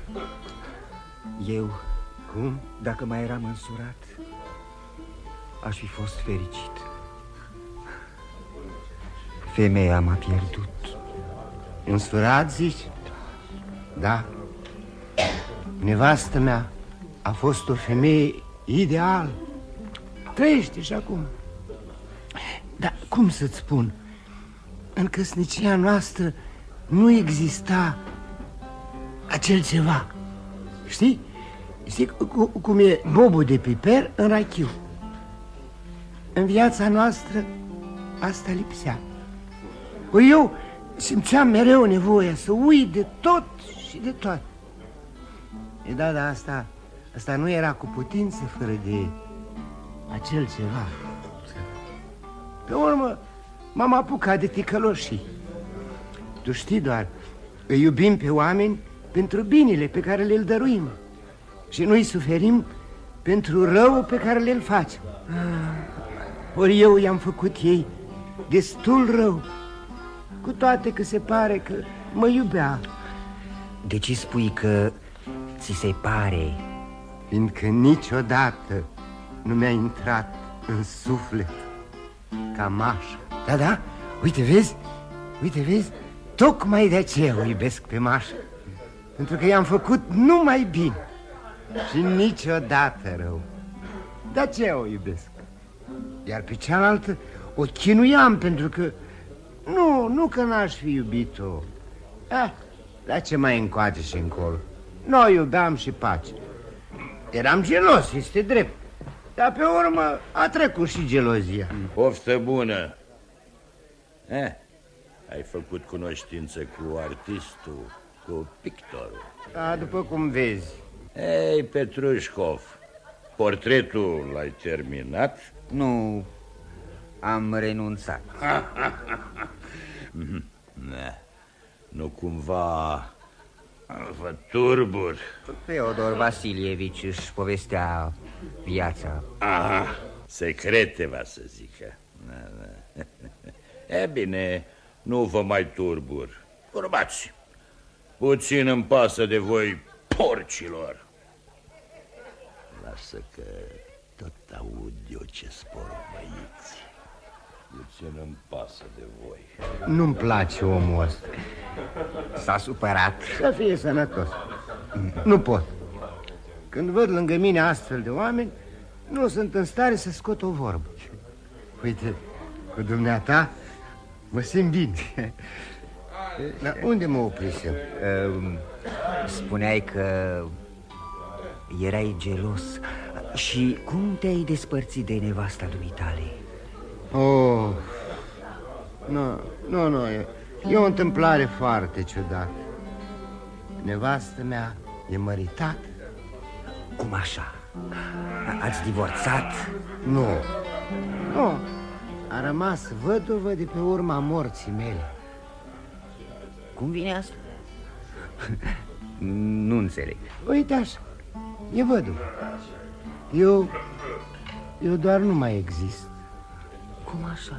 eu, cum? Dacă mai eram însurat, aș fi fost fericit. Femeia m-a pierdut. Însurat, zici? Da. Nevastă mea a fost o femeie ideală. Trăiește și acum. Dar cum să-ți spun? În căsnicia noastră nu exista acel ceva. Știi? Știi cum e bobul de piper în rachiu? În viața noastră asta lipsea. Eu simțeam mereu nevoia să uit de tot și de toate. Da, dar asta nu era cu putință fără de acel ceva. Pe urmă m-am apucat de ticăloșii. Tu știi doar, îi iubim pe oameni pentru binele pe care le-l dăruim și nu-i suferim pentru rău pe care le-l facem. Ori eu i-am făcut ei destul rău, cu toate că se pare că mă iubea. De ce spui că ți se pare? Fiindcă niciodată nu mi-a intrat în suflet ca Mașa. Da, da, uite, vezi, tocmai de aceea o iubesc pe Mașa. Pentru că i-am făcut numai bine și niciodată rău. De aceea o iubesc. Iar pe cealaltă o chinuiam pentru că nu că n-aș fi iubit-o. Dar ce mai încoace și încolo? Noi iubeam și pace. Eram gelos, este drept. Dar pe urmă a trecut și gelozia. Poftă bună. Ai făcut cunoștință cu artistul, cu pictorul. Da, după cum vezi. Ei, Petrușcov, portretul l-ai terminat? Nu, am renunțat. Nu cumva vă turbur? Feodor Vasilievici își povestea viața. Aha, secrete va să zică. E bine, nu vă mai turbur. Urmați, puțin îmi pasă de voi, porcilor. Lasă că tot aud eu ce spormăiți. Puțin îmi pasă de voi. Nu-mi place omul ăsta. S-a supărat. Să fie sănătos. Nu pot. Când văd lângă mine astfel de oameni, nu sunt în stare să scot o vorbă. Uite, cu dumneata mă simt bine. Dar unde mă oprisem? Spuneai că erai gelos. Și cum te-ai despărțit de nevasta dumitale? Oh, nu, e o întâmplare foarte ciudată. Nevastă mea e măritată. Cum așa? Ați divorțat? Nu, a rămas văduvă de pe urma morții mele. Cum vine asta? Nu înțeleg. Uite așa, e văduvă. Eu doar nu mai exist. Cum așa?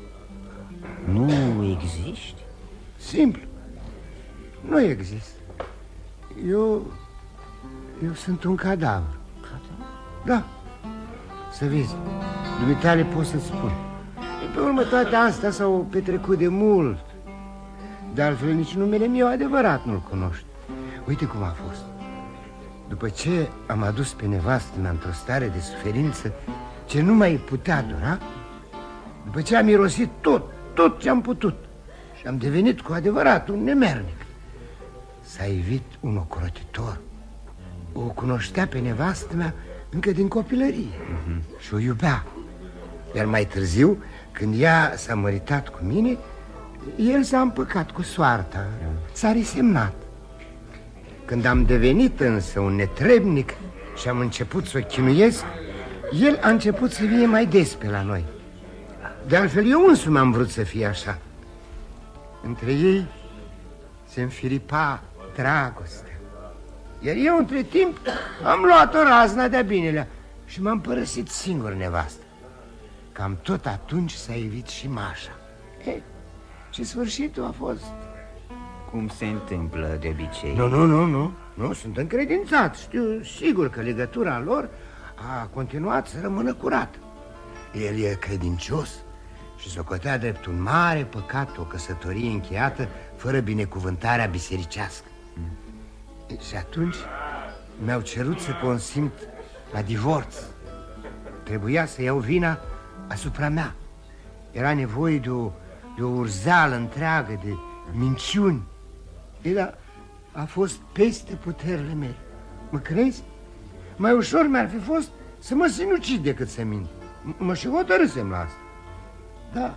Nu existi? Simplu, nu exist. Eu sunt un cadavru. Da, să vezi, dumitale pot să-ți spun. Pe urmă toate astea s-au petrecut de mult. De altfel, nici numele meu adevărat nu-l cunoști. Uite cum a fost. După ce am adus pe nevastă mea într-o stare de suferință ce nu mai putea dura, după ce am mirosit tot ce am putut și am devenit cu adevărat un nemernic, s-a ivit un ocrotitor. O cunoștea pe nevastă mea încă din copilărie și o iubea. Iar mai târziu, când ea s-a măritat cu mine, el s-a împăcat cu soarta, s-a resemnat. Când am devenit însă un netrebnic și am început să o chinuiesc, el a început să vie mai des pe la noi. De altfel, eu însumi am vrut să fie așa. Între ei se înfiripa dragostea. Iar eu, între timp, am luat-o razna de-a binelea și m-am părăsit singur nevastă. Cam tot atunci s-a ivit și Mașa. Și sfârșitul a fost... Cum se întâmplă de obicei? Nu, sunt încredințat. Știu sigur că legătura lor a continuat să rămână curată. El e credincios și socotea drept un mare păcat o căsătorie încheiată fără binecuvântarea bisericească. Și atunci mi-au cerut să consimt la divorț. Trebuia să iau vina asupra mea. Era nevoie de o urzeală întreagă de minciuni. Dar a fost peste puterile mele. Mă crezi? Mai ușor mi-ar fi fost să mă sinucid decât să mint. Mă și hotărâsem la asta. Da,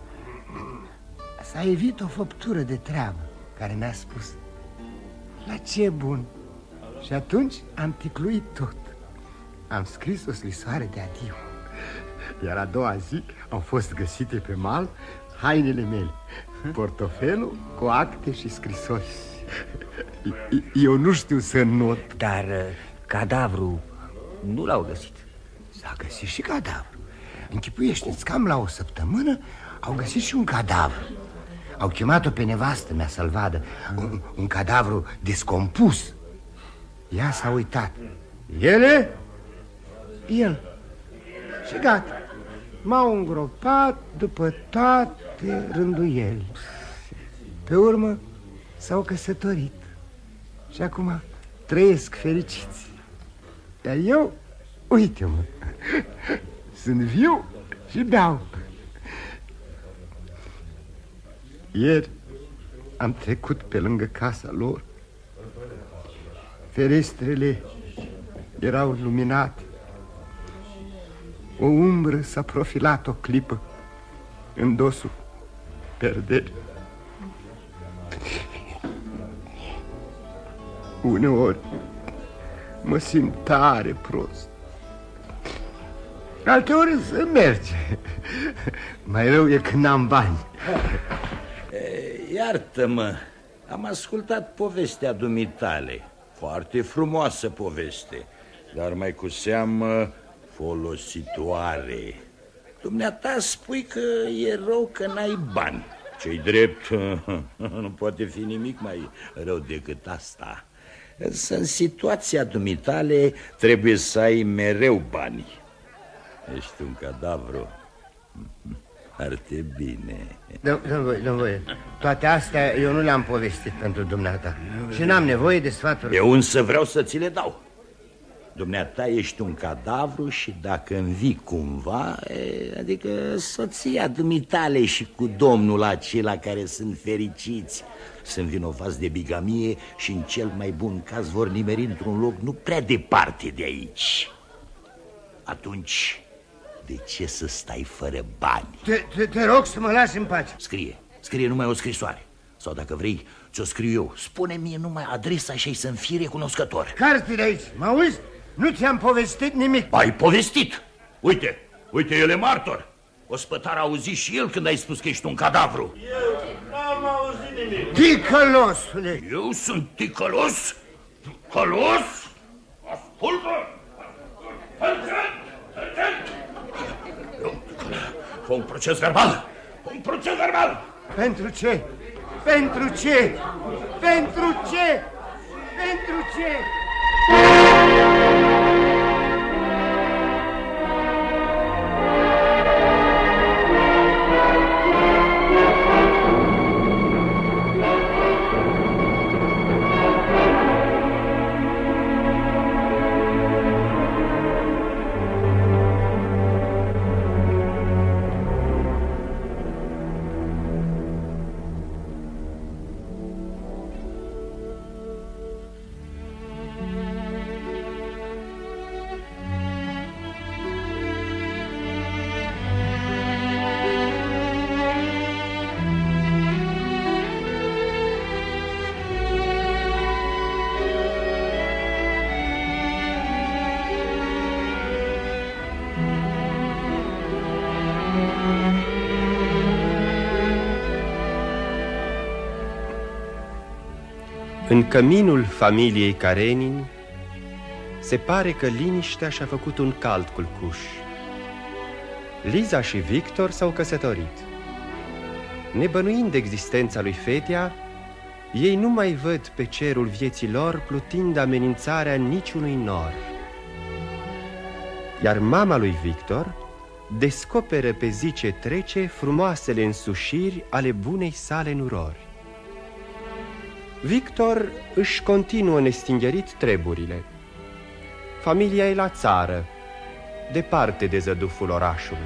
s-a evit o făptură de treabă care mi-a spus: la ce bun? Și atunci am ticluit tot. Am scris o scrisoare de adio. Iar a doua zi au fost găsite pe mal hainele mele, portofelul cu acte și scrisori. Eu nu știu să not. Dar cadavrul nu l-au găsit. S-a găsit și cadavru. Închipuiește-ți, cam la o săptămână au găsit și un cadavru. Au chemat-o pe nevastă mea să-l vadă. Un cadavru descompus. Ea s-a uitat. El. Și gata. M-au îngropat după toate rânduieli. Pe urmă s-au căsătorit. Și acum trăiesc fericiți. Dar eu, uite-mă, sunt viu și beau. Ieri am trecut pe lângă casa lor. Ferestrele erau luminate. O umbră s-a profilat o clipă în dosul perderii. Uneori mă simt tare prost. Alteori să merge. Mai rău e când n-am bani. Iartă-mă, am ascultat povestea dumitale. Foarte frumoasă poveste, dar mai cu seamă folositoare. Dumneata spui că e rău că n-ai bani. Ce-i drept, nu poate fi nimic mai rău decât asta. Însă în situația dumitale trebuie să ai mereu bani. Ești un cadavru. Foarte bine. Domnule, toate astea eu nu le-am povestit pentru dumneata și n-am nevoie de sfaturi. Eu însă vreau să ți le dau. Dumneata ești un cadavru și dacă învii cumva, adică soția dumitale și cu domnul acela care sunt fericiți, sunt vinovați de bigamie și în cel mai bun caz vor nimeri într-un loc nu prea departe de aici. Atunci, de ce să stai fără bani? Te rog să mă lași în pace. Scrie numai o scrisoare. Sau dacă vrei, ți-o scriu eu. Spune mie numai adresa și ai să-mi fii recunoscător. Carte de aici, mă auzi? Nu ți-am povestit nimic. Ai povestit. Uite, el e martor. Ospătar a auzit și el când ai spus că ești un cadavru. Eu n-am auzit nimic. Ticălosule! Eu sunt ticălos? Ticălos? Ascultă! Fă un proces verbal! Un proces verbal! Pentru ce? Pentru ce? Pentru ce? Pentru ce? În căminul familiei Karenin se pare că liniștea și-a făcut un cald culcuș. Liza și Victor s-au căsătorit. Nebănuind existența lui Fedea, ei nu mai văd pe cerul vieții lor plutind amenințarea niciunui nor. Iar mama lui Victor descoperă pe zi ce trece frumoasele însușiri ale bunei sale nurori. Victor își continuă nestingerit treburile. Familia e la țară, departe de zăduful orașului.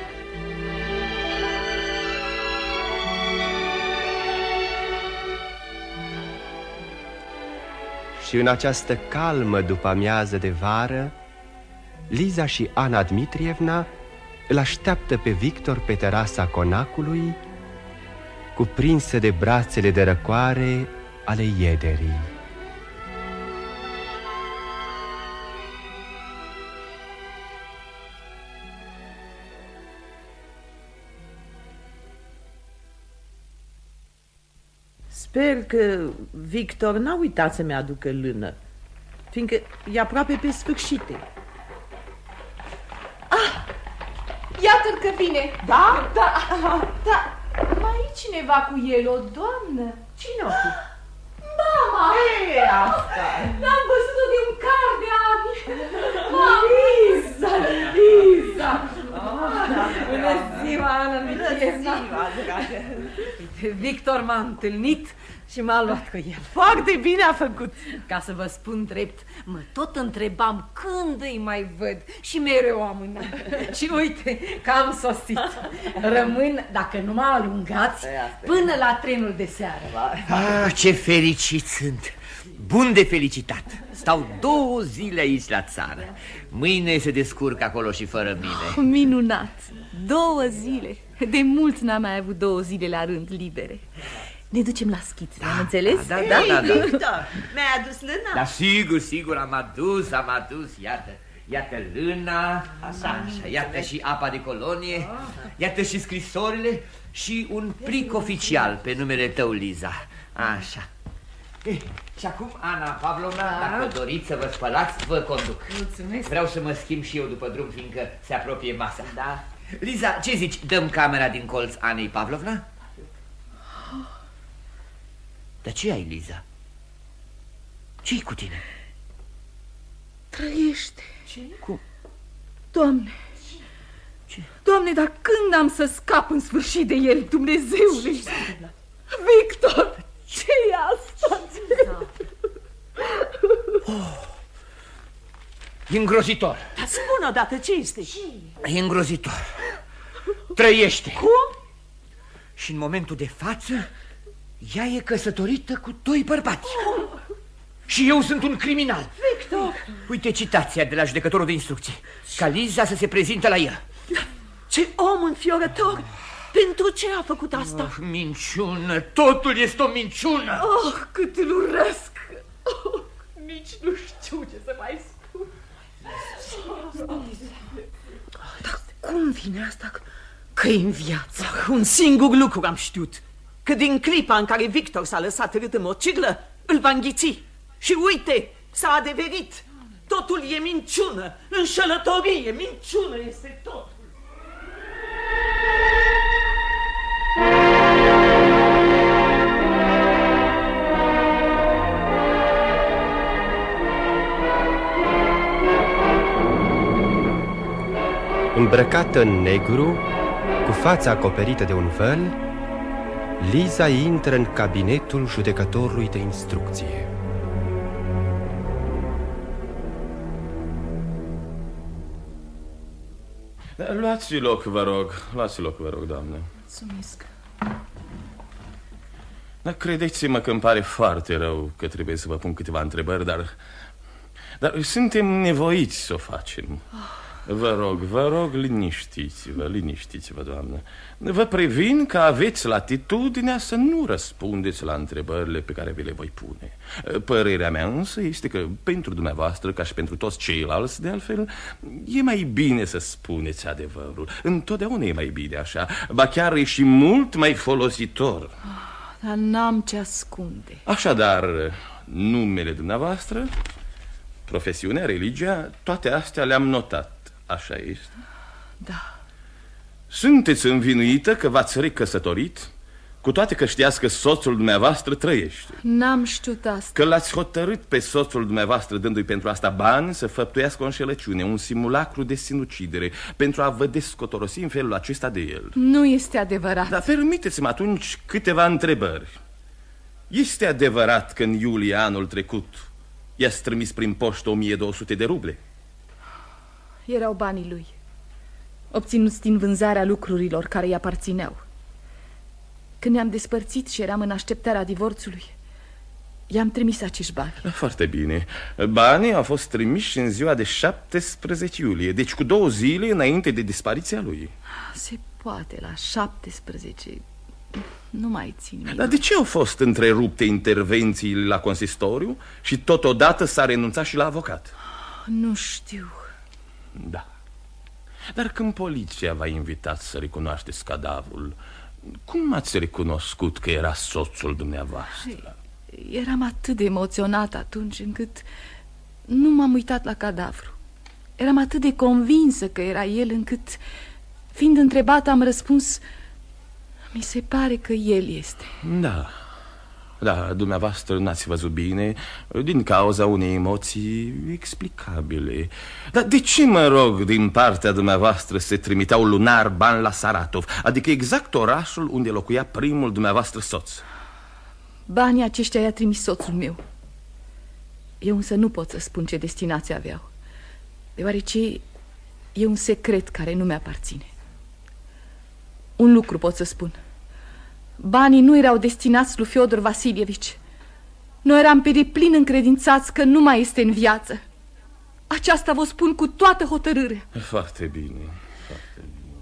Și în această calmă după-amiază de vară, Liza și Ana Dmitrievna îl așteaptă pe Victor pe terasa conacului, cuprinsă de brațele de răcoare ale iederii. Sper că Victor n-a uitat să-mi aducă lână, fiindcă e aproape pe sfârșite. Iată-l că vine. Da? Da. Mai e cineva cu el, o doamnă? Cine o fi? Mama! E asta? N-am văzut-o de un car de ani. Liza! Bună ziua, Ana Dmitrievna! Bună ziua, dragă! Victor m-a întâlnit și m-a luat cu el. Foarte bine a făcut. Ca să vă spun drept, mă tot întrebam când îi mai văd și mereu amânam. Și uite că am sosit. Rămân, dacă nu mă alungați, până la trenul de seară. Ce fericit sunt! Bun de felicitat! Stau 2 zile aici la țară. Mâine se descurc acolo și fără mine. Minunat! 2 zile. De mult n-am mai avut 2 zile la rând libere. Ne ducem la schițe, am înțeles? Da. Victor, mi-ai adus lâna? Da, sigur, am adus, iată lâna, așa, iată și apa de colonie, iată și scrisorile și un plic oficial pe numele tău, Liza. Așa. Și acum, Ana Pavlovna, dacă doriți să vă spălați, vă conduc. Mulțumesc. Vreau să mă schimb și eu după drum, fiindcă se apropie masa. Da. Liza, ce zici, dăm camera din colț Anei Pavlovna? Dar ce ai, Liza? Ce-i cu tine? Trăiește. Ce? Cum? Doamne! Ce? Doamne, dar când am să scap în sfârșit de el, Dumnezeule? Victor! Ce-i asta? E îngrozitor. Dar spune odată ce este. E îngrozitor. Trăiește. Cum? Și în momentul de față ea e căsătorită cu 2 bărbați. Și eu sunt un criminal. Victor! Uite citația de la judecătorul de instrucție. Ca Liza să se prezinte la el. Ce om înfiorător! Pentru ce a făcut asta? Minciună, totul este o minciună. Cât îl urăsc. Nici nu știu ce să mai spun. Dar cum vine asta că e în viață? Un singur lucru am știut, că din clipa în care Victor s-a lăsat rât în mocirlă, îl va înghiți. Și uite, s-a adeverit. Totul e minciună, înșelătorie, minciună este totul. Îmbrăcată în negru, cu fața acoperită de un văl, Liza intră în cabinetul judecătorului de instrucție. Luați loc, vă rog, doamnă. Mulțumesc. Dar credeți-mă că îmi pare foarte rău că trebuie să vă pun câteva întrebări, dar suntem nevoiți să o facem. Vă rog, liniștiți-vă, doamnă. Vă previn că aveți latitudinea să nu răspundeți la întrebările pe care vi le voi pune. Părerea mea însă este că pentru dumneavoastră, ca și pentru toți ceilalți, de altfel, e mai bine să spuneți adevărul. Întotdeauna e mai bine așa, ba chiar e și mult mai folositor. Dar n-am ce ascunde. Așadar, numele dumneavoastră, profesiunea, religia, toate astea le-am notat. Așa este? Da. Sunteți învinuită că v-ați recăsătorit, cu toate că știați că soțul dumneavoastră trăiește. N-am știut asta. Că l-ați hotărât pe soțul dumneavoastră, dându-i pentru asta bani, să făptuiască o înșelăciune, un simulacru de sinucidere, pentru a vă descotorosi în felul acesta de el. Nu este adevărat. Dar permiteți-mi atunci câteva întrebări. Este adevărat că în iulie anul trecut i-ați trimis prin poștă 1200 de ruble? Erau banii lui, obținuți din vânzarea lucrurilor care îi aparțineau. Când ne-am despărțit și eram în așteptarea divorțului, i-am trimis acești bani. Foarte bine. Banii au fost trimiși în ziua de 17 iulie, deci cu 2 zile înainte de dispariția lui. Se poate, la 17... Nu mai țin minte. Dar de ce au fost întrerupte intervențiile la consistoriu și totodată s-a renunțat și la avocat? Nu știu. Da. Dar când poliția v-a invitat să recunoașteți cadavrul, cum ați recunoscut că era soțul dumneavoastră? Eram atât de emoționat atunci încât nu m-am uitat la cadavru. Eram atât de convinsă că era el încât, fiind întrebată, am răspuns: mi se pare că el este. Da, dumneavoastră n-ați văzut bine din cauza unei emoții explicabile. Dar de ce, mă rog, din partea dumneavoastră se trimiteau lunar bani la Saratov, adică exact orașul unde locuia primul dumneavoastră soț? Banii aceștia i-a trimis soțul meu. Eu însă nu pot să spun ce destinație aveau, deoarece e un secret care nu mi-aparține. Un lucru pot să spun: banii nu erau destinați lui Fiodor Vasilievici. Noi eram pe deplin încredințați că nu mai este în viață. Aceasta vă spun cu toată hotărârea. Foarte bine, foarte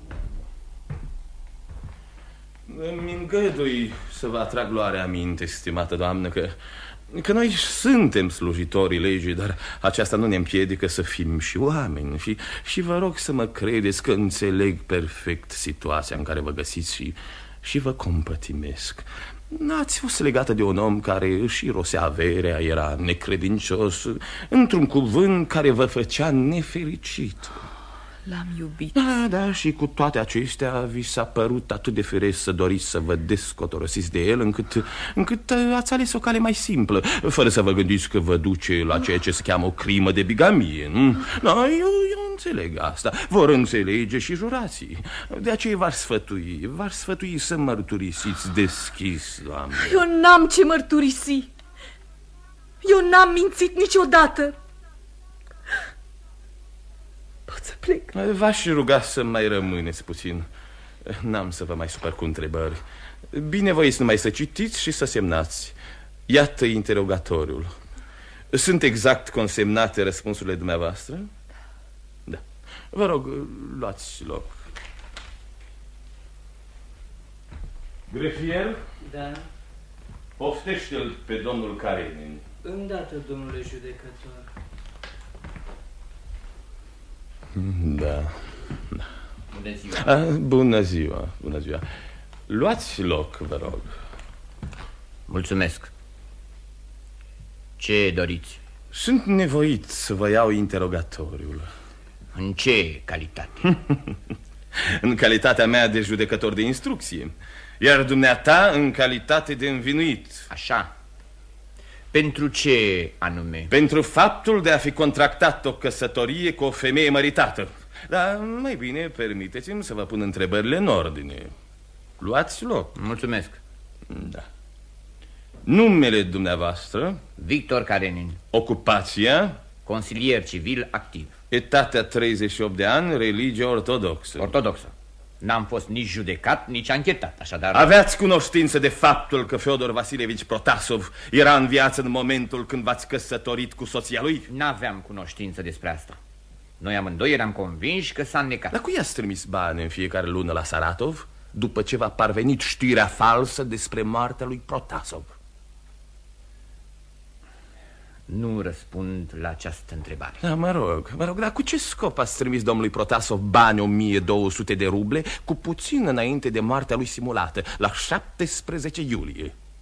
bine. Îmi îngădui să vă atrag luarea aminte, stimată doamnă, că noi suntem slujitorii legii, dar aceasta nu ne împiedică să fim și oameni. Și vă rog să mă credeți că înțeleg perfect situația în care vă găsiți și vă compătimesc. N-ați fost legată de un om care își irosea averea, era necredincios, într-un cuvânt care vă făcea nefericit. L-am iubit. Da, și cu toate acestea vi s-a părut atât de firesc să doriți să vă descotorosiți de el, încât ați ales o cale mai simplă, fără să vă gândiți că vă duce la ceea ce se cheamă o crimă de bigamie, nu? Da, eu înțeleg asta. Vor înțelege și jurații. De aceea v-ar sfătui să mărturisiți deschis, doamne. Eu n-am ce mărturisi. Eu n-am mințit niciodată. Pot să plec? V-aș ruga să mai rămâneți puțin. N-am să vă mai supăr cu întrebări. Binevoiți numai să citiți și să semnați. Iată interogatoriul. Sunt exact consemnate răspunsurile dumneavoastră? Da. Vă rog, luați loc. Grefier? Da. Poftește-l pe domnul Karenin. Îndată, domnule judecător. Da. Bună ziua. Bună ziua, bună ziua. Luați loc, vă rog. Mulțumesc. Ce doriți? Sunt nevoit să vă iau interogatoriul. În ce calitate? În calitatea mea de judecător de instrucție, iar dumneata în calitate de învinuit. Așa. Pentru ce anume? Pentru faptul de a fi contractat o căsătorie cu o femeie măritată. Dar mai bine permiteți-mi să vă pun întrebările în ordine. Luați loc. Mulțumesc. Da. Numele dumneavoastră? Victor Karenin. Ocupația? Consilier civil activ. Etatea 38 de ani, religie ortodoxă. Ortodoxă. N-am fost nici judecat, nici anchetat, așadar... Aveați cunoștință de faptul că Fiodor Vasilievici Protasov era în viață în momentul când v-ați căsătorit cu soția lui? N-aveam cunoștință despre asta. Noi amândoi eram convinși că s-a înnecat. Dar cui ați trimis bani în fiecare lună la Saratov după ce v-a parvenit știrea falsă despre moartea lui Protasov? Nu răspund la această întrebare. Da, mă rog, dar cu ce scop ați trimis domnului Protasov bani 1200 de ruble cu puțin înainte de moartea lui simulată, la 17 iulie?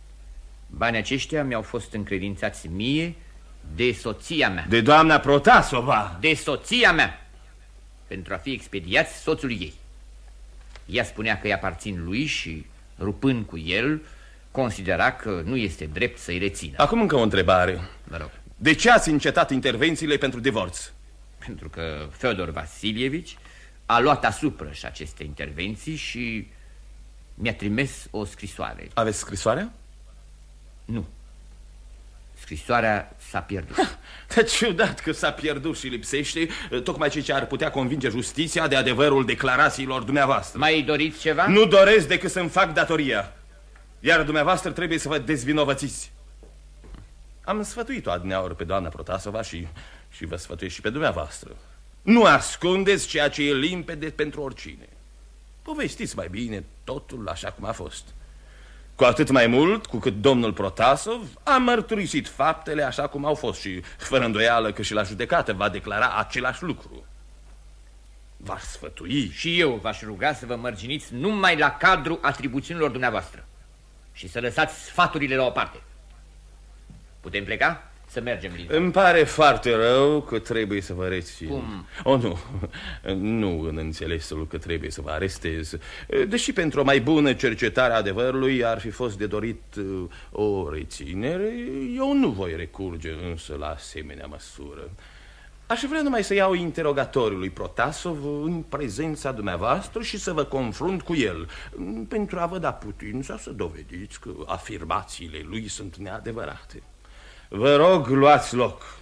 Banii aceștia mi-au fost încredințați mie de soția mea. De doamna Protasova? De soția mea, pentru a fi expediați soțului ei. Ea spunea că îi aparțin lui și, rupând cu el, considera că nu este drept să-i rețină. Acum încă o întrebare. Vă rog. De ce ați încetat intervențiile pentru divorț? Pentru că Feodor Vasilievici a luat asupra și aceste intervenții și mi-a trimis o scrisoare. Aveți scrisoarea? Nu. Scrisoarea s-a pierdut. Ciudat că s-a pierdut și lipsește tocmai ceea ce ar putea convinge justiția de adevărul declarațiilor dumneavoastră. Mai doriți ceva? Nu doresc decât să-mi fac datoria. Iar dumneavoastră trebuie să vă dezvinovățiți. Am sfătuit-o adineaori pe doamna Protasova și vă sfătuiesc și pe dumneavoastră. Nu ascundeți ceea ce e limpede pentru oricine. Povestiți mai bine totul așa cum a fost. Cu atât mai mult cu cât domnul Protasov a mărturisit faptele așa cum au fost și fără îndoială că și la judecată va declara același lucru. V-aș sfătui. Și eu v-aș ruga să vă mărginiți numai la cadrul atribuțiunilor dumneavoastră și să lăsați sfaturile la o parte. Putem pleca? Să mergem, Liza. Îmi pare foarte rău că trebuie să vă rețin. Cum? Oh, nu. Nu în înțelesul că trebuie să vă arestez. Deși pentru o mai bună cercetare a adevărului ar fi fost de dorit o reținere, eu nu voi recurge însă la asemenea măsură. Aș vrea numai să iau interogatoriul lui Protasov în prezența dumneavoastră și să vă confrunt cu el, pentru a vă da putința să dovediți că afirmațiile lui sunt neadevărate. Vă rog, luați loc.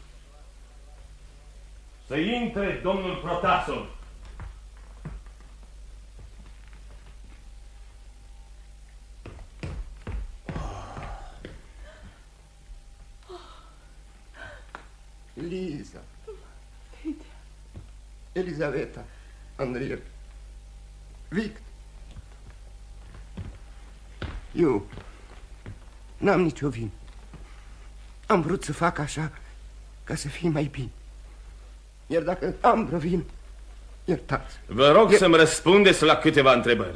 Să intre domnul Protasov. Liza. Elizaveta. Andrei. Victor. Eu n-am nicio vină. Am vrut să fac așa ca să fie mai bine. Iar dacă am vreo vină, iertați. Vă rog să-mi răspundeți la câteva întrebări.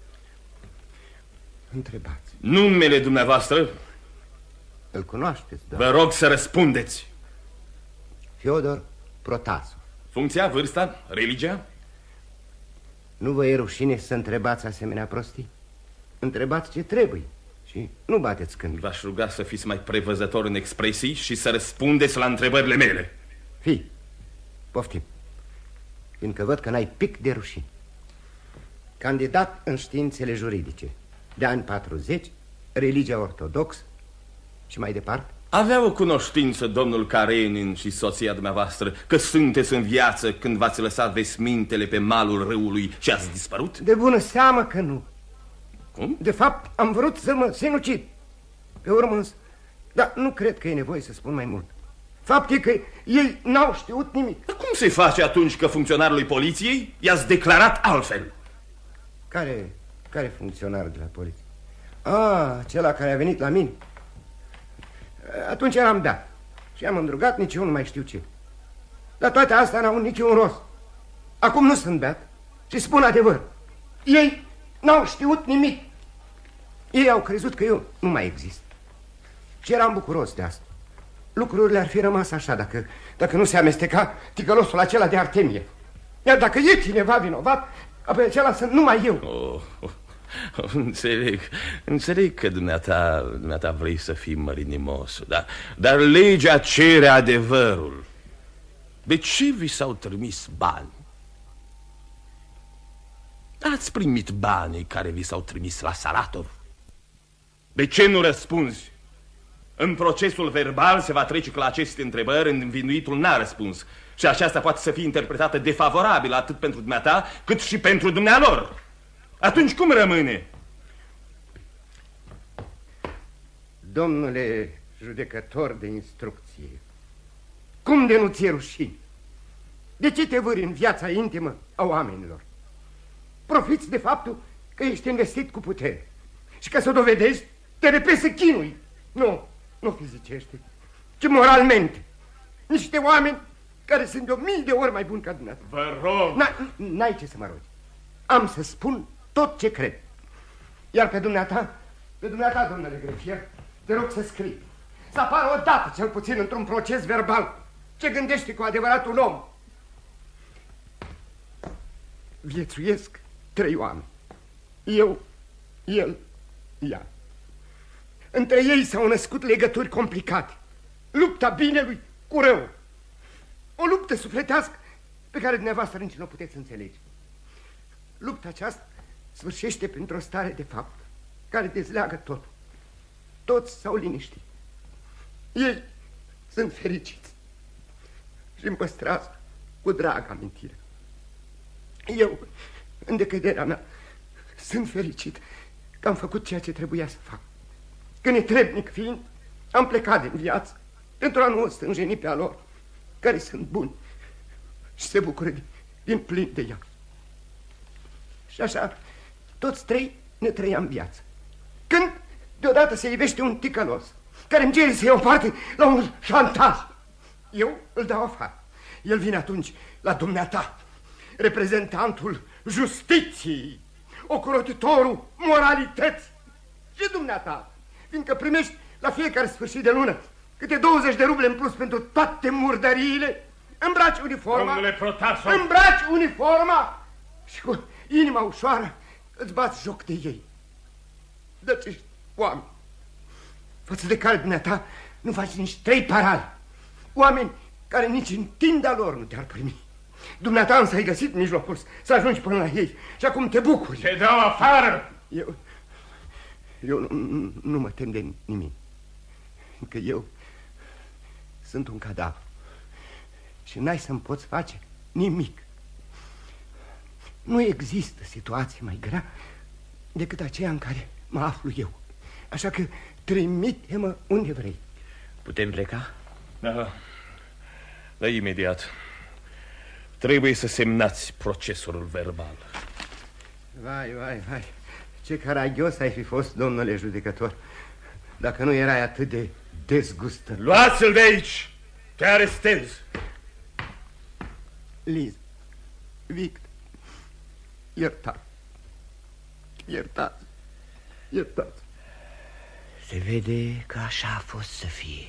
Întrebați. Numele dumneavoastră? Îl cunoașteți, da? Vă rog să răspundeți. Feodor Protasov. Funcția, vârsta, religia? Nu vă e rușine să întrebați asemenea prostii? Întrebați ce trebuie și nu bateți când. V-aș ruga să fiți mai prevăzător în expresii și să răspundeți la întrebările mele. Fii, poftim, fiindcă văd că n-ai pic de rușine. Candidat în științele juridice, de ani 40, religia ortodoxă și mai departe. Avea o cunoștință domnul Karenin și soția dumneavoastră că sunteți în viață când v-ați lăsat vesmintele pe malul râului și ați dispărut? De bună seamă că nu. Cum? De fapt, am vrut să mă sinucid. Pe urmă însă, dar nu cred că e nevoie să spun mai mult. Fapt e că ei n-au știut nimic. Dar cum se face atunci că funcționarului poliției i-ați declarat altfel? Care funcționar de la poliție? Acela care a venit la mine. Atunci eram beat și am îndrugat, nici eu nu mai știu ce. Dar toate astea n-au niciun rost. Acum nu sunt beat și spun adevăr. Ei n-au știut nimic. Ei au crezut că eu nu mai exist. Și eram bucuros de asta. Lucrurile ar fi rămas așa dacă nu se amesteca ticălosul acela de Artemie. Iar dacă e cineva vinovat, apoi acela sunt numai eu. Înțeleg că dumneata vrei să fii mărinimos, dar legea cere adevărul. De ce vi s-au trimis bani? Ați primit banii care vi s-au trimis la Saratov? De ce nu răspunzi? În procesul verbal se va trece la aceste întrebări, învinuitul n-a răspuns. Și aceasta poate să fie interpretată defavorabil atât pentru dumneata cât și pentru dumnealor. Atunci cum rămâne? Domnule judecător de instrucție, cum de nu ți-e rușine? De ce te vâri în viața intimă a oamenilor? Profiți de faptul că ești investit cu putere și ca să o dovedești, te repezi să chinui. Nu fizicește, ci moralmente. Niște oameni care sunt de 1000 de ori mai buni ca dumneavoastră. Vă rog! N-ai ce să mă rogi. Am să spun tot ce cred. Iar pe dumneata, domnule grefier, te rog să scrii. Să apară odată, cel puțin, într-un proces verbal. Ce gândește cu adevărat un om? Viețuiesc 3 oameni. Eu, el, ea. Între ei s-au născut legături complicate. Lupta binelui cu rău. O luptă sufletească pe care dumneavoastră nici nu o puteți înțelege. Lupta aceasta sfârșește printr-o stare de fapt care dezleagă totul. Toți s-au liniștit. Ei sunt fericiți și îmi păstrează cu drag amintire. Eu, în decăderea mea, sunt fericit că am făcut ceea ce trebuia să fac. Că netrebnic fiind, am plecat din viață pentru a nu o stânjeni pe a lor, care sunt buni și se bucură din plin de ea. Și așa, toți 3 ne trăiam viață. Când deodată se ivește un ticălos care îmi cere să iau parte la un șantaj, eu îl dau afară. El vine atunci la dumneata, reprezentantul justiției, ocrotitorul moralității. Și dumneata, fiindcă primești la fiecare sfârșit de lună câte 20 de ruble în plus pentru toate murdăriile, îmbraci uniforma, Domnule Protasov, îmbraci uniforma și cu inima ușoară îți bați joc de ei. De acești oameni față de care dumneata nu faci nici 3 parale. Oameni care nici în tinda lor nu te-ar primi. Dumneata însă ai găsit mijlocul să ajungi până la ei și acum te bucuri. Te dau afară! Eu nu mă tem de nimic. Că eu sunt un cadavru și n-ai să-mi poți face nimic. Nu există situație mai grea decât aceea în care mă aflu eu. Așa că trimite-mă unde vrei. Putem pleca? Da, imediat. Trebuie să semnați procesul verbal. Vai, ce caragios ai fi fost, domnule judecător, dacă nu erai atât de dezgustător. Luați-l de aici! Te arestez! Liz, Victor, iertați. Se vede că așa a fost să fie.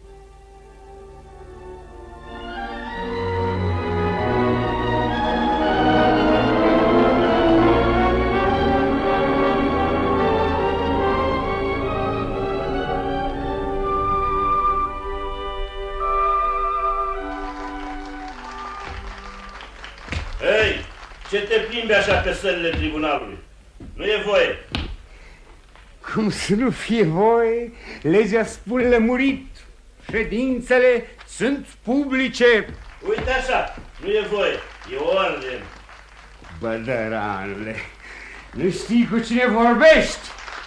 Hei, ce te plimbi așa pe sălile tribunalului? Nu e voie. Cum să nu fie voie? Legea spune lămurit. Ședințele sunt publice. Uite așa, nu e voie, e ordine. Bădăranule, nu știi cu cine vorbești.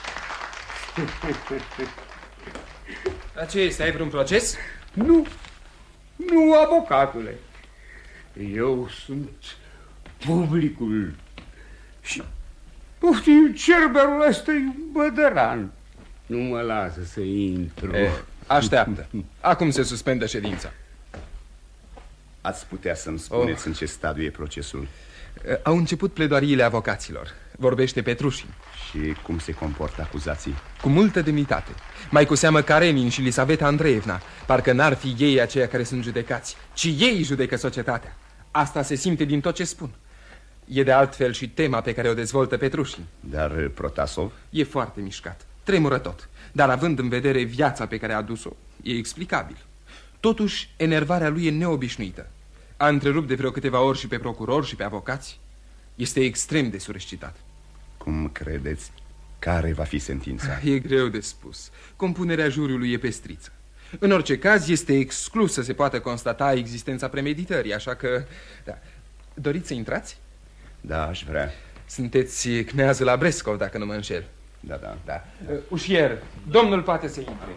Dar ce este? Ai vreun proces? Nu, avocatule. Eu sunt publicul și poftim, cerberul ăsta e bădăran. Nu mă lasă să intru. Așteaptă. Acum se suspendă ședința. Ați putea să-mi spuneți în ce stadiu e procesul? Au început pledoariile avocaților. Vorbește Petrușin. Și cum se comportă acuzații? Cu multă demnitate. Mai cu seamă Karenin și Lisaveta Andreevna. Parcă n-ar fi ei aceia care sunt judecați, ci ei judecă societatea. Asta se simte din tot ce spun. E de altfel și tema pe care o dezvoltă Petrușin. Dar Protasov? E foarte mișcat, tremură tot. Dar având în vedere viața pe care a adus-o, e explicabil. Totuși, enervarea lui e neobișnuită. A întrerupt de vreo câteva ori și pe procurori și pe avocați. Este extrem de surescitat. Cum credeți? Care va fi sentința? E greu de spus. Compunerea juriului e pestriță. În orice caz, este exclus să se poată constata existența premeditării, așa că... Da. Doriți să intrați? Da, aș vrea. Sunteți cneazul la Brescov, dacă nu mă înșel. Da. Ușier, domnul poate să intre.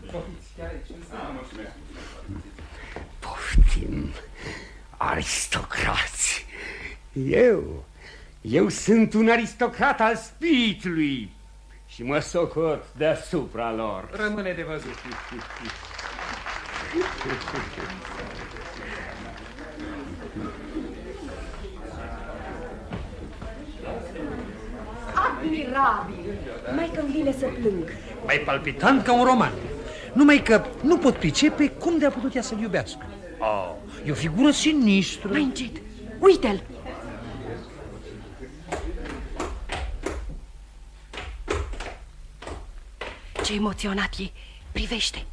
Poftim, aristocrați. Eu sunt un aristocrat al spiritului și mă socot deasupra lor. Rămâne de văzut. Admirabil! Mai că-mi vine să plâng. mai palpitant ca un roman. Numai că nu pot pricepe cum de-a putut ea să-l iubească. Oh, e o figură sinistră. Mai încet, uite-l! Ce emoționat e, privește.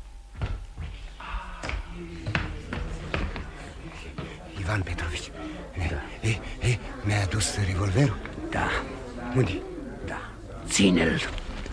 Ivan Petrovici, mi-a adus revolverul? Da. Unde? Da. Ține-l.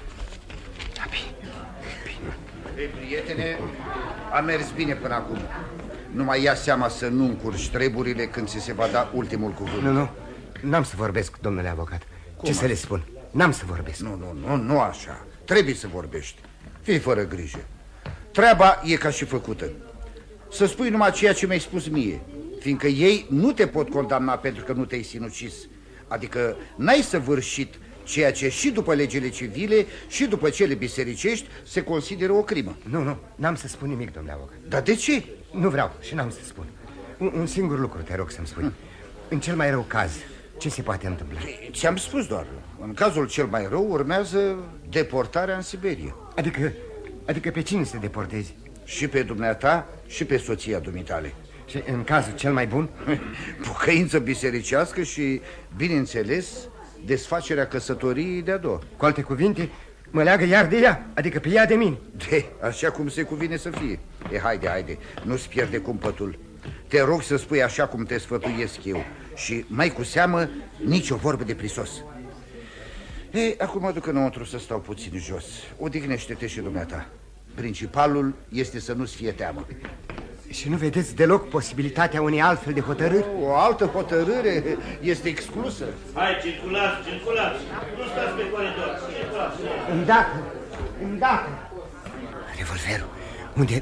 Ei, prietene, a mers bine până acum. Numai ia seama să nu încurci treburile când ți se va da ultimul cuvânt. Nu, n-am să vorbesc, domnule avocat. Ce să le spun? N-am să vorbesc. Nu așa. Trebuie să vorbești. Fii fără grijă. Treaba e ca și făcută. Să spui numai ceea ce mi-ai spus mie, fiindcă ei nu te pot condamna pentru că nu te-ai sinucis. Adică n-ai săvârșit ceea ce și după legile civile și după cele bisericești se consideră o crimă. Nu, n-am să spun nimic, domnule avocat. Dar de ce? Nu vreau și n-am să spun. Un singur lucru te rog să-mi spui. În cel mai rău caz, ce se poate întâmpla? Ți-am spus doar. În cazul cel mai rău urmează deportarea în Siberie. Adică pe cine să deportezi? Și pe dumneata și pe soția dumitale. Și în cazul cel mai bun? Pocăință bisericească și, bineînțeles, desfacerea căsătoriei de-a doua. Cu alte cuvinte, mă leagă iar de ea, adică pe ea de mine. Așa cum se cuvine să fie. Haide, nu-ți pierde cumpătul. Te rog să spui așa cum te sfătuiesc eu. Și mai cu seamă, nici o vorbă de prisos. Acum mă duc înăuntru să stau puțin jos. Odihnește-te și dumneata. Principalul este să nu-ți fie teamă. Și nu vedeți deloc posibilitatea unei altfel de hotărâri? O altă hotărâre este exclusă. Hai, circulați. Nu stați pe coridor. Circulați. Îndată. Revolverul. Unde?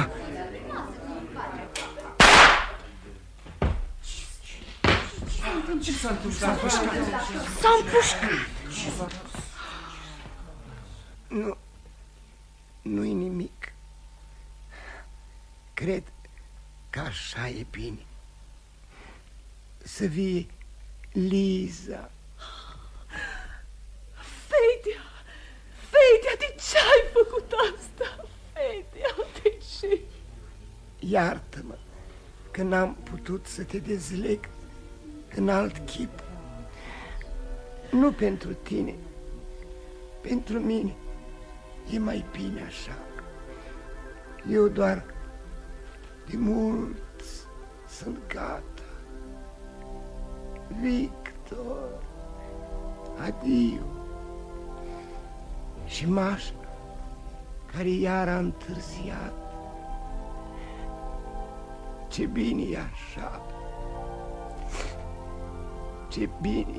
Ce s-a întâmplat? S-a împușcat. Nu-i nimic. Cred că așa e bine. Să vie Liza. Fedea, de ce ai făcut asta? Fedea, de ce? Iartă-mă că n-am putut să te dezleg în alt chip. Nu pentru tine, pentru mine e mai bine așa. Eu doar de mult sunt gata. Victor, adio. Și Mașa, care iar a întârziat. Ce bine e așa. Ce bine.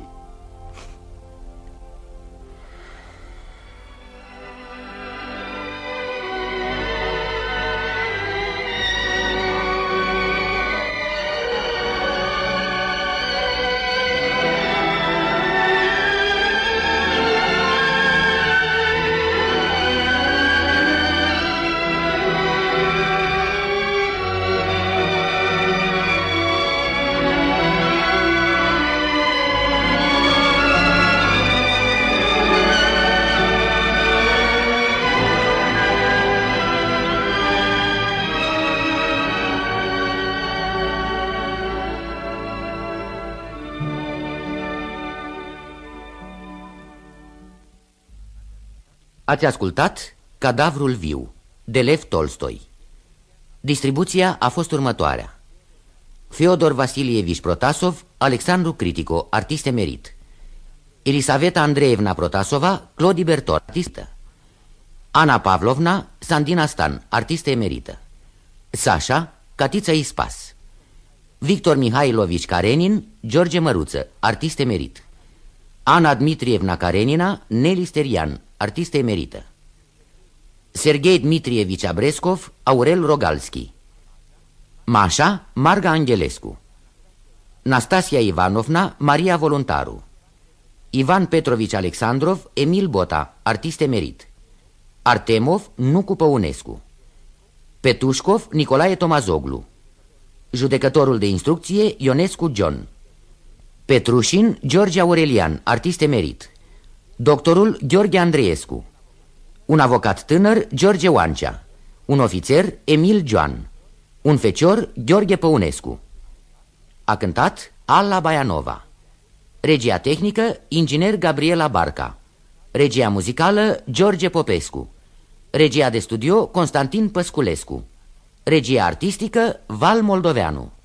Ați ascultat Cadavrul viu, de Lev Tolstoi. Distribuția a fost următoarea: Feodor Vasilievici Protasov, Alexandru Critico, artist emerit; Elisaveta Andreevna Protasova, Clodi Bertor, artistă; Ana Pavlovna, Sandina Stan, artistă emerită; Sasha, Catița Ispas; Victor Mihailovici Karenin, George Măruță, artist emerit; Ana Dmitrievna Karenina, Neli Sterian, artistă emerită; Serghei Dmitrievici Abrescov, Aurel Rogalski; Mașa, Marga Angelescu; Nastasia Ivanovna, Maria Voluntaru; Ivan Petrovici Alexandrov, Emil Bota, artist emerit; Artemov, Nucu Păunescu; Petușcov, Nicolae Tomazoglu; judecătorul de instrucție, Ionescu John; Petrușin, George Aurelian, artist emerit; doctorul Gheorghe Andreescu; un avocat tânăr, George Oancea, un ofițer, Emil Joan, un fecior, Gheorghe Păunescu. A cântat Alla Baianova. Regia tehnică, inginer Gabriela Barca. Regia muzicală, George Popescu. Regia de studio, Constantin Păsculescu. Regia artistică, Val Moldoveanu.